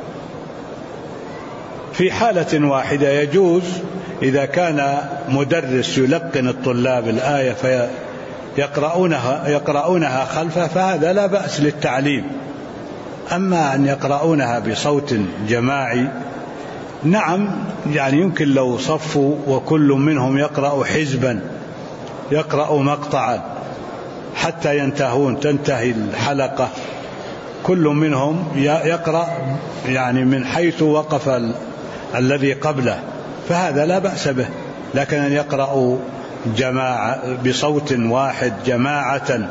في حالة واحدة يجوز إذا كان مدرس يلقن الطلاب الآية فيقرؤونها خلفه فهذا لا بأس للتعليم. أما أن يقرؤونها بصوت جماعي نعم، يعني يمكن لو صفوا وكل منهم يقرأ حزبا، يقرأ مقطعا حتى تنتهي الحلقة، كل منهم يقرأ يعني من حيث وقف الذي قبله، فهذا لا بأس به. لكن أن يقرأوا جماعة بصوت واحد جماعة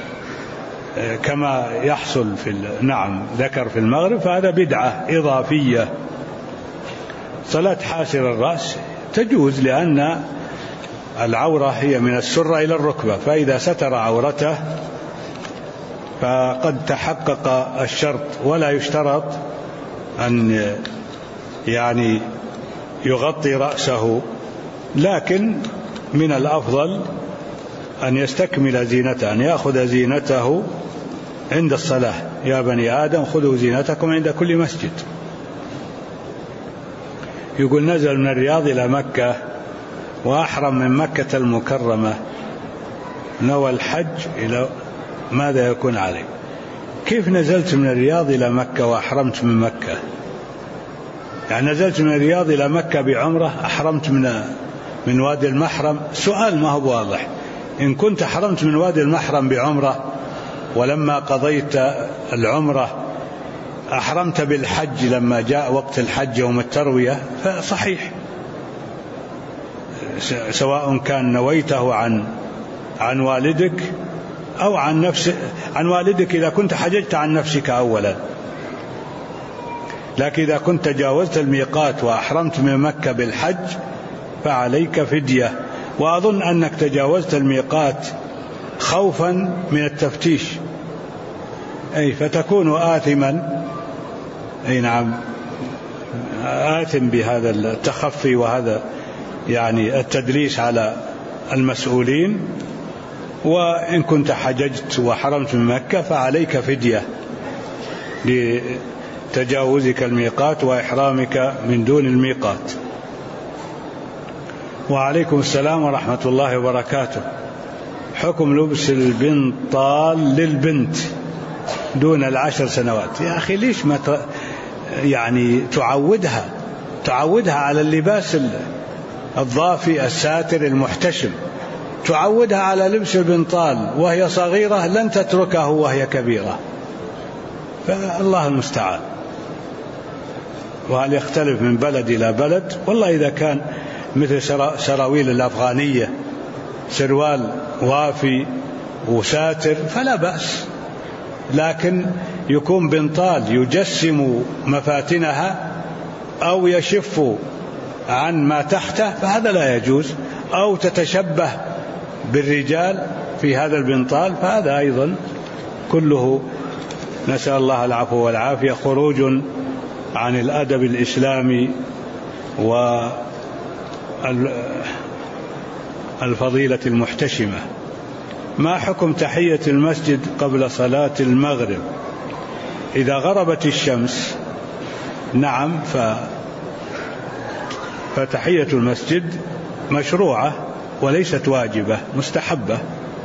كما يحصل ذكر في المغرب فهذا بدعة إضافية. صلاة حاسر الرأس تجوز، لأن العورة هي من السرة إلى الركبة، فإذا ستر عورته فقد تحقق الشرط، ولا يشترط أن يعني يغطي رأسه، لكن من الأفضل أن يستكمل زينته، أن يأخذ زينته عند الصلاة. يا بني آدم خذوا زينتكم عند كل مسجد. يقول: نزل من الرياض إلى مكة وأحرم من مكة المكرمة، نوى الحج، إلى ماذا يكون عليه؟ كيف نزلت من الرياض إلى مكة وأحرمت من مكة؟ يعني نزلت من الرياض إلى مكة بعمرة، أحرمت من وادي المحرم؟ سؤال ما هو واضح. إن كنت أحرمت من وادي المحرم بعمرة ولما قضيت العمرة أحرمت بالحج لما جاء وقت الحج يوم التروية فصحيح، سواء كان نويته عن والدك أو عن نفسك، عن والدك إذا كنت حججت عن نفسك أولا. لكن إذا كنت تجاوزت الميقات وأحرمت من مكة بالحج فعليك فدية. وأظن أنك تجاوزت الميقات خوفا من التفتيش، فتكون آثما، نعم، آثم بهذا التخفي وهذا يعني التدليس على المسؤولين. وإن كنت حججت وحرمت من مكة فعليك فدية لتجاوزك الميقات وإحرامك من دون الميقات. وعليكم السلام ورحمة الله وبركاته. حكم لبس البنطال للبنت دون 10 سنوات. يا أخي ليش ما يعني تعودها على اللباس الضافي الساتر المحتشم، تعودها على لبس البنطال وهي صغيرة، لن تتركه وهي كبيرة، فالله المستعان. وهل يختلف من بلد إلى بلد؟ والله إذا كان مثل سراويل الأفغانية سروال وافي وساتر فلا بأس، لكن يكون بنطال يجسم مفاتنها أو يشف عن ما تحته فهذا لا يجوز، أو تتشبه بالرجال في هذا البنطال فهذا أيضا كله نسأل الله العفو والعافية خروج عن الأدب الإسلامي والفضيلة المحتشمة. ما حكم تحية المسجد قبل صلاة المغرب؟ إذا غربت الشمس نعم فتحية المسجد مشروعة وليست واجبة، مستحبة.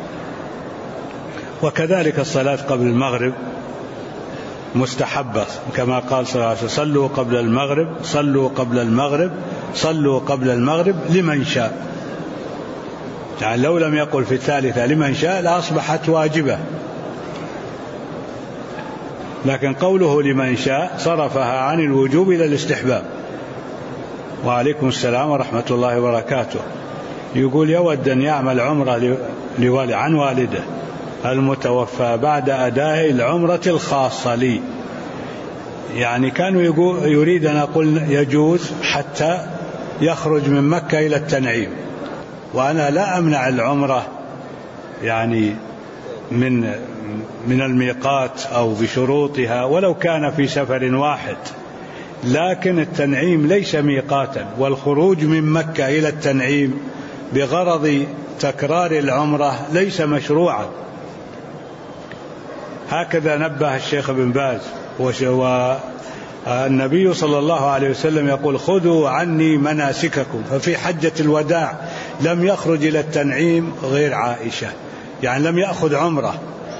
وكذلك الصلاة قبل المغرب مستحبة، كما قال صلى الله عليه وسلم: صلوا قبل المغرب، صلوا قبل المغرب، صلوا قبل المغرب لمن شاء. يعني لو لم يقل في الثالثة لمن شاء لأصبحت واجبة، لكن قوله لمن شاء صرفها عن الوجوب إلى الاستحباب. وعليكم السلام ورحمة الله وبركاته. يقول يود أن يعمل عمرة عن والده المتوفى بعد أداء العمرة الخاصة لي. يعني كانوا يريد أن أقول يجوز حتى يخرج من مكة إلى التنعيم، وأنا لا أمنع العمرة يعني من الميقات أو بشروطها ولو كان في سفر واحد، لكن التنعيم ليس ميقاتا، والخروج من مكة إلى التنعيم بغرض تكرار العمرة ليس مشروعا. هكذا نبه الشيخ بن باز. والنبي صلى الله عليه وسلم يقول: خذوا عني مناسككم. ففي حجة الوداع لم يخرج إلى التنعيم غير عائشة، يعني لم يأخذ عمرة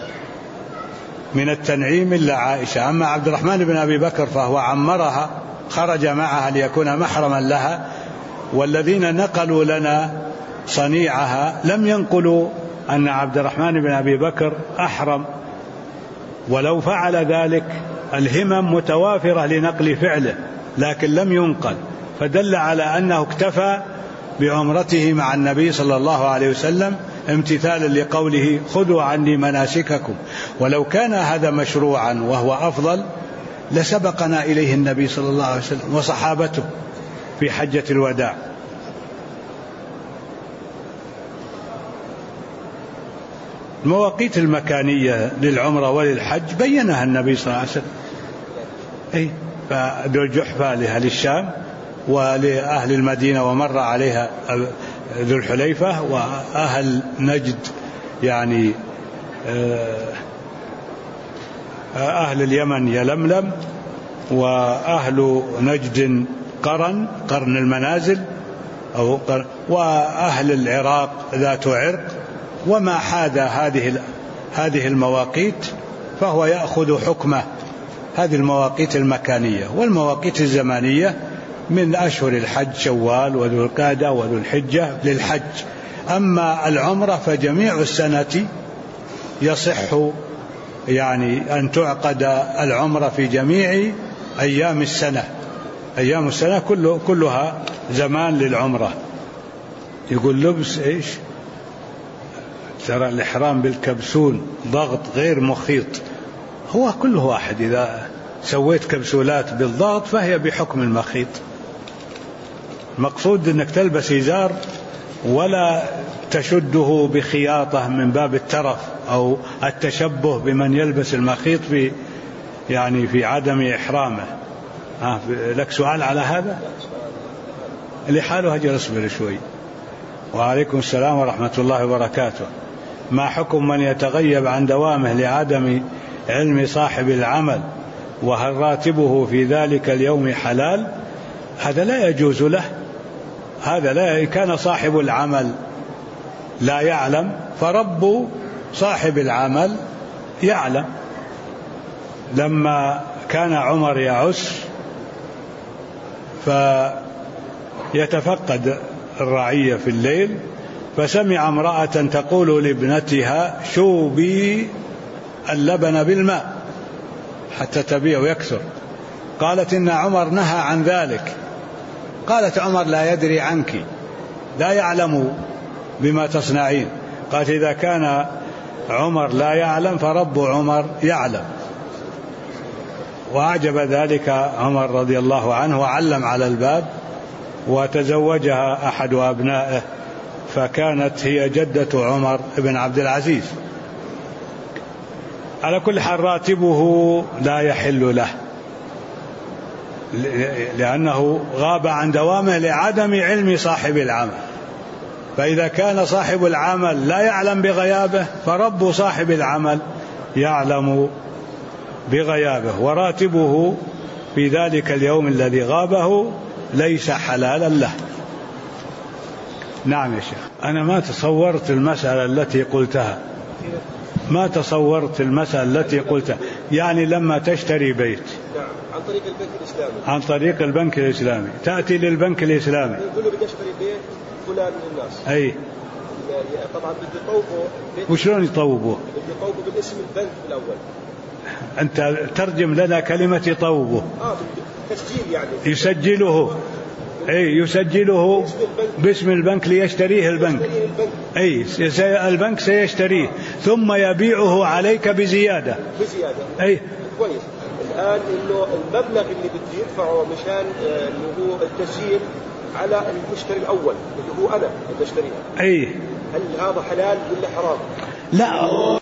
من التنعيم إلا عائشة. أما عبد الرحمن بن أبي بكر فهو عمرها، خرج معها ليكون محرما لها، والذين نقلوا لنا صنيعها لم ينقلوا أن عبد الرحمن بن أبي بكر أحرم، ولو فعل ذلك الهمم متوافرة لنقل فعله، لكن لم ينقل، فدل على أنه اكتفى بعمرته مع النبي صلى الله عليه وسلم امتثالا لقوله: خذوا عني مناسككم. ولو كان هذا مشروعا وهو أفضل لسبقنا إليه النبي صلى الله عليه وسلم وصحابته في حجة الوداع. المواقيت المكانية للعمرة وللحج بينها النبي صلى الله عليه وسلم. فذو الجحفة لأهل الشام ولأهل المدينة، ومر عليها ذو الحليفة، وأهل نجد يعني أهل اليمن يلملم، وأهل نجد قرن المنازل وأهل العراق ذات عرق. وما حاد هذه المواقيت فهو يأخذ حكمه، هذه المواقيت المكانية. والمواقيت الزمانية من أشهر الحج شوال وذو القعدة وذو الحجة للحج. أما العمرة فجميع السنة يصح يعني أن تعقد العمرة في جميع أيام السنة. أيام السنة كلها زمان للعمرة. يقول لبس ترى الإحرام بالكبسون ضغط غير مخيط، هو كله واحد. إذا سويت كبسولات بالضغط فهي بحكم المخيط. المقصود أنك تلبس إزار ولا تشده بخياطة من باب الترف أو التشبه بمن يلبس المخيط في عدم إحرامه. لك سؤال على هذا؟ لحاله هجر اصبر شوي. وعليكم السلام ورحمة الله وبركاته. ما حكم من يتغيب عن دوامه لعدم علم صاحب العمل، وهل راتبه في ذلك اليوم حلال؟ هذا لا يجوز له. هذا لا، كان صاحب العمل لا يعلم فرب صاحب العمل يعلم. لما كان عمر يعس فيتفقد الرعية في الليل، فسمع امرأة تقول لابنتها شوبي اللبن بالماء حتى تبيع ويكثر. قالت إن عمر نهى عن ذلك. قالت عمر لا يدري عنك، لا يعلم بما تصنعين. قالت إذا كان عمر لا يعلم فرب عمر يعلم. وأعجب ذلك عمر رضي الله عنه وعلم على الباب، وتزوجها أحد أبنائه فكانت هي جدة عمر بن عبد العزيز. على كل حال راتبه لا يحل له، لأنه غاب عن دوامه لعدم علم صاحب العمل. فإذا كان صاحب العمل لا يعلم بغيابه فرب صاحب العمل يعلم بغيابه، وراتبه في ذلك اليوم الذي غابه ليس حلالا له. نعم يا شيخ. أنا ما تصورت المسألة التي قلتها، ما تصورت المسألة التي قلتها. يعني لما تشتري بيت عن طريق البنك الإسلامي، عن طريق البنك الإسلامي، تأتي للبنك الإسلامي يقول له بدي أشتري بيت فلان من الناس. أي طبعا بدي يطوبه. وشلون يطوبوه؟ بدي يطوبه بالاسم البنك بالأول. أنت ترجم لنا كلمة يطوبه. تسجيل يعني يسجله. أي يسجله باسم البنك ليشتريه البنك. أي البنك سيشتريه ثم يبيعه عليك بزيادة. أي كويس. الآن إنه المبلغ اللي بدي يدفعه مشان اللي هو التسجيل على المشتري الأول اللي هو أنا اللي أشتريها. أي هل هذا حلال ولا حرام؟ لا،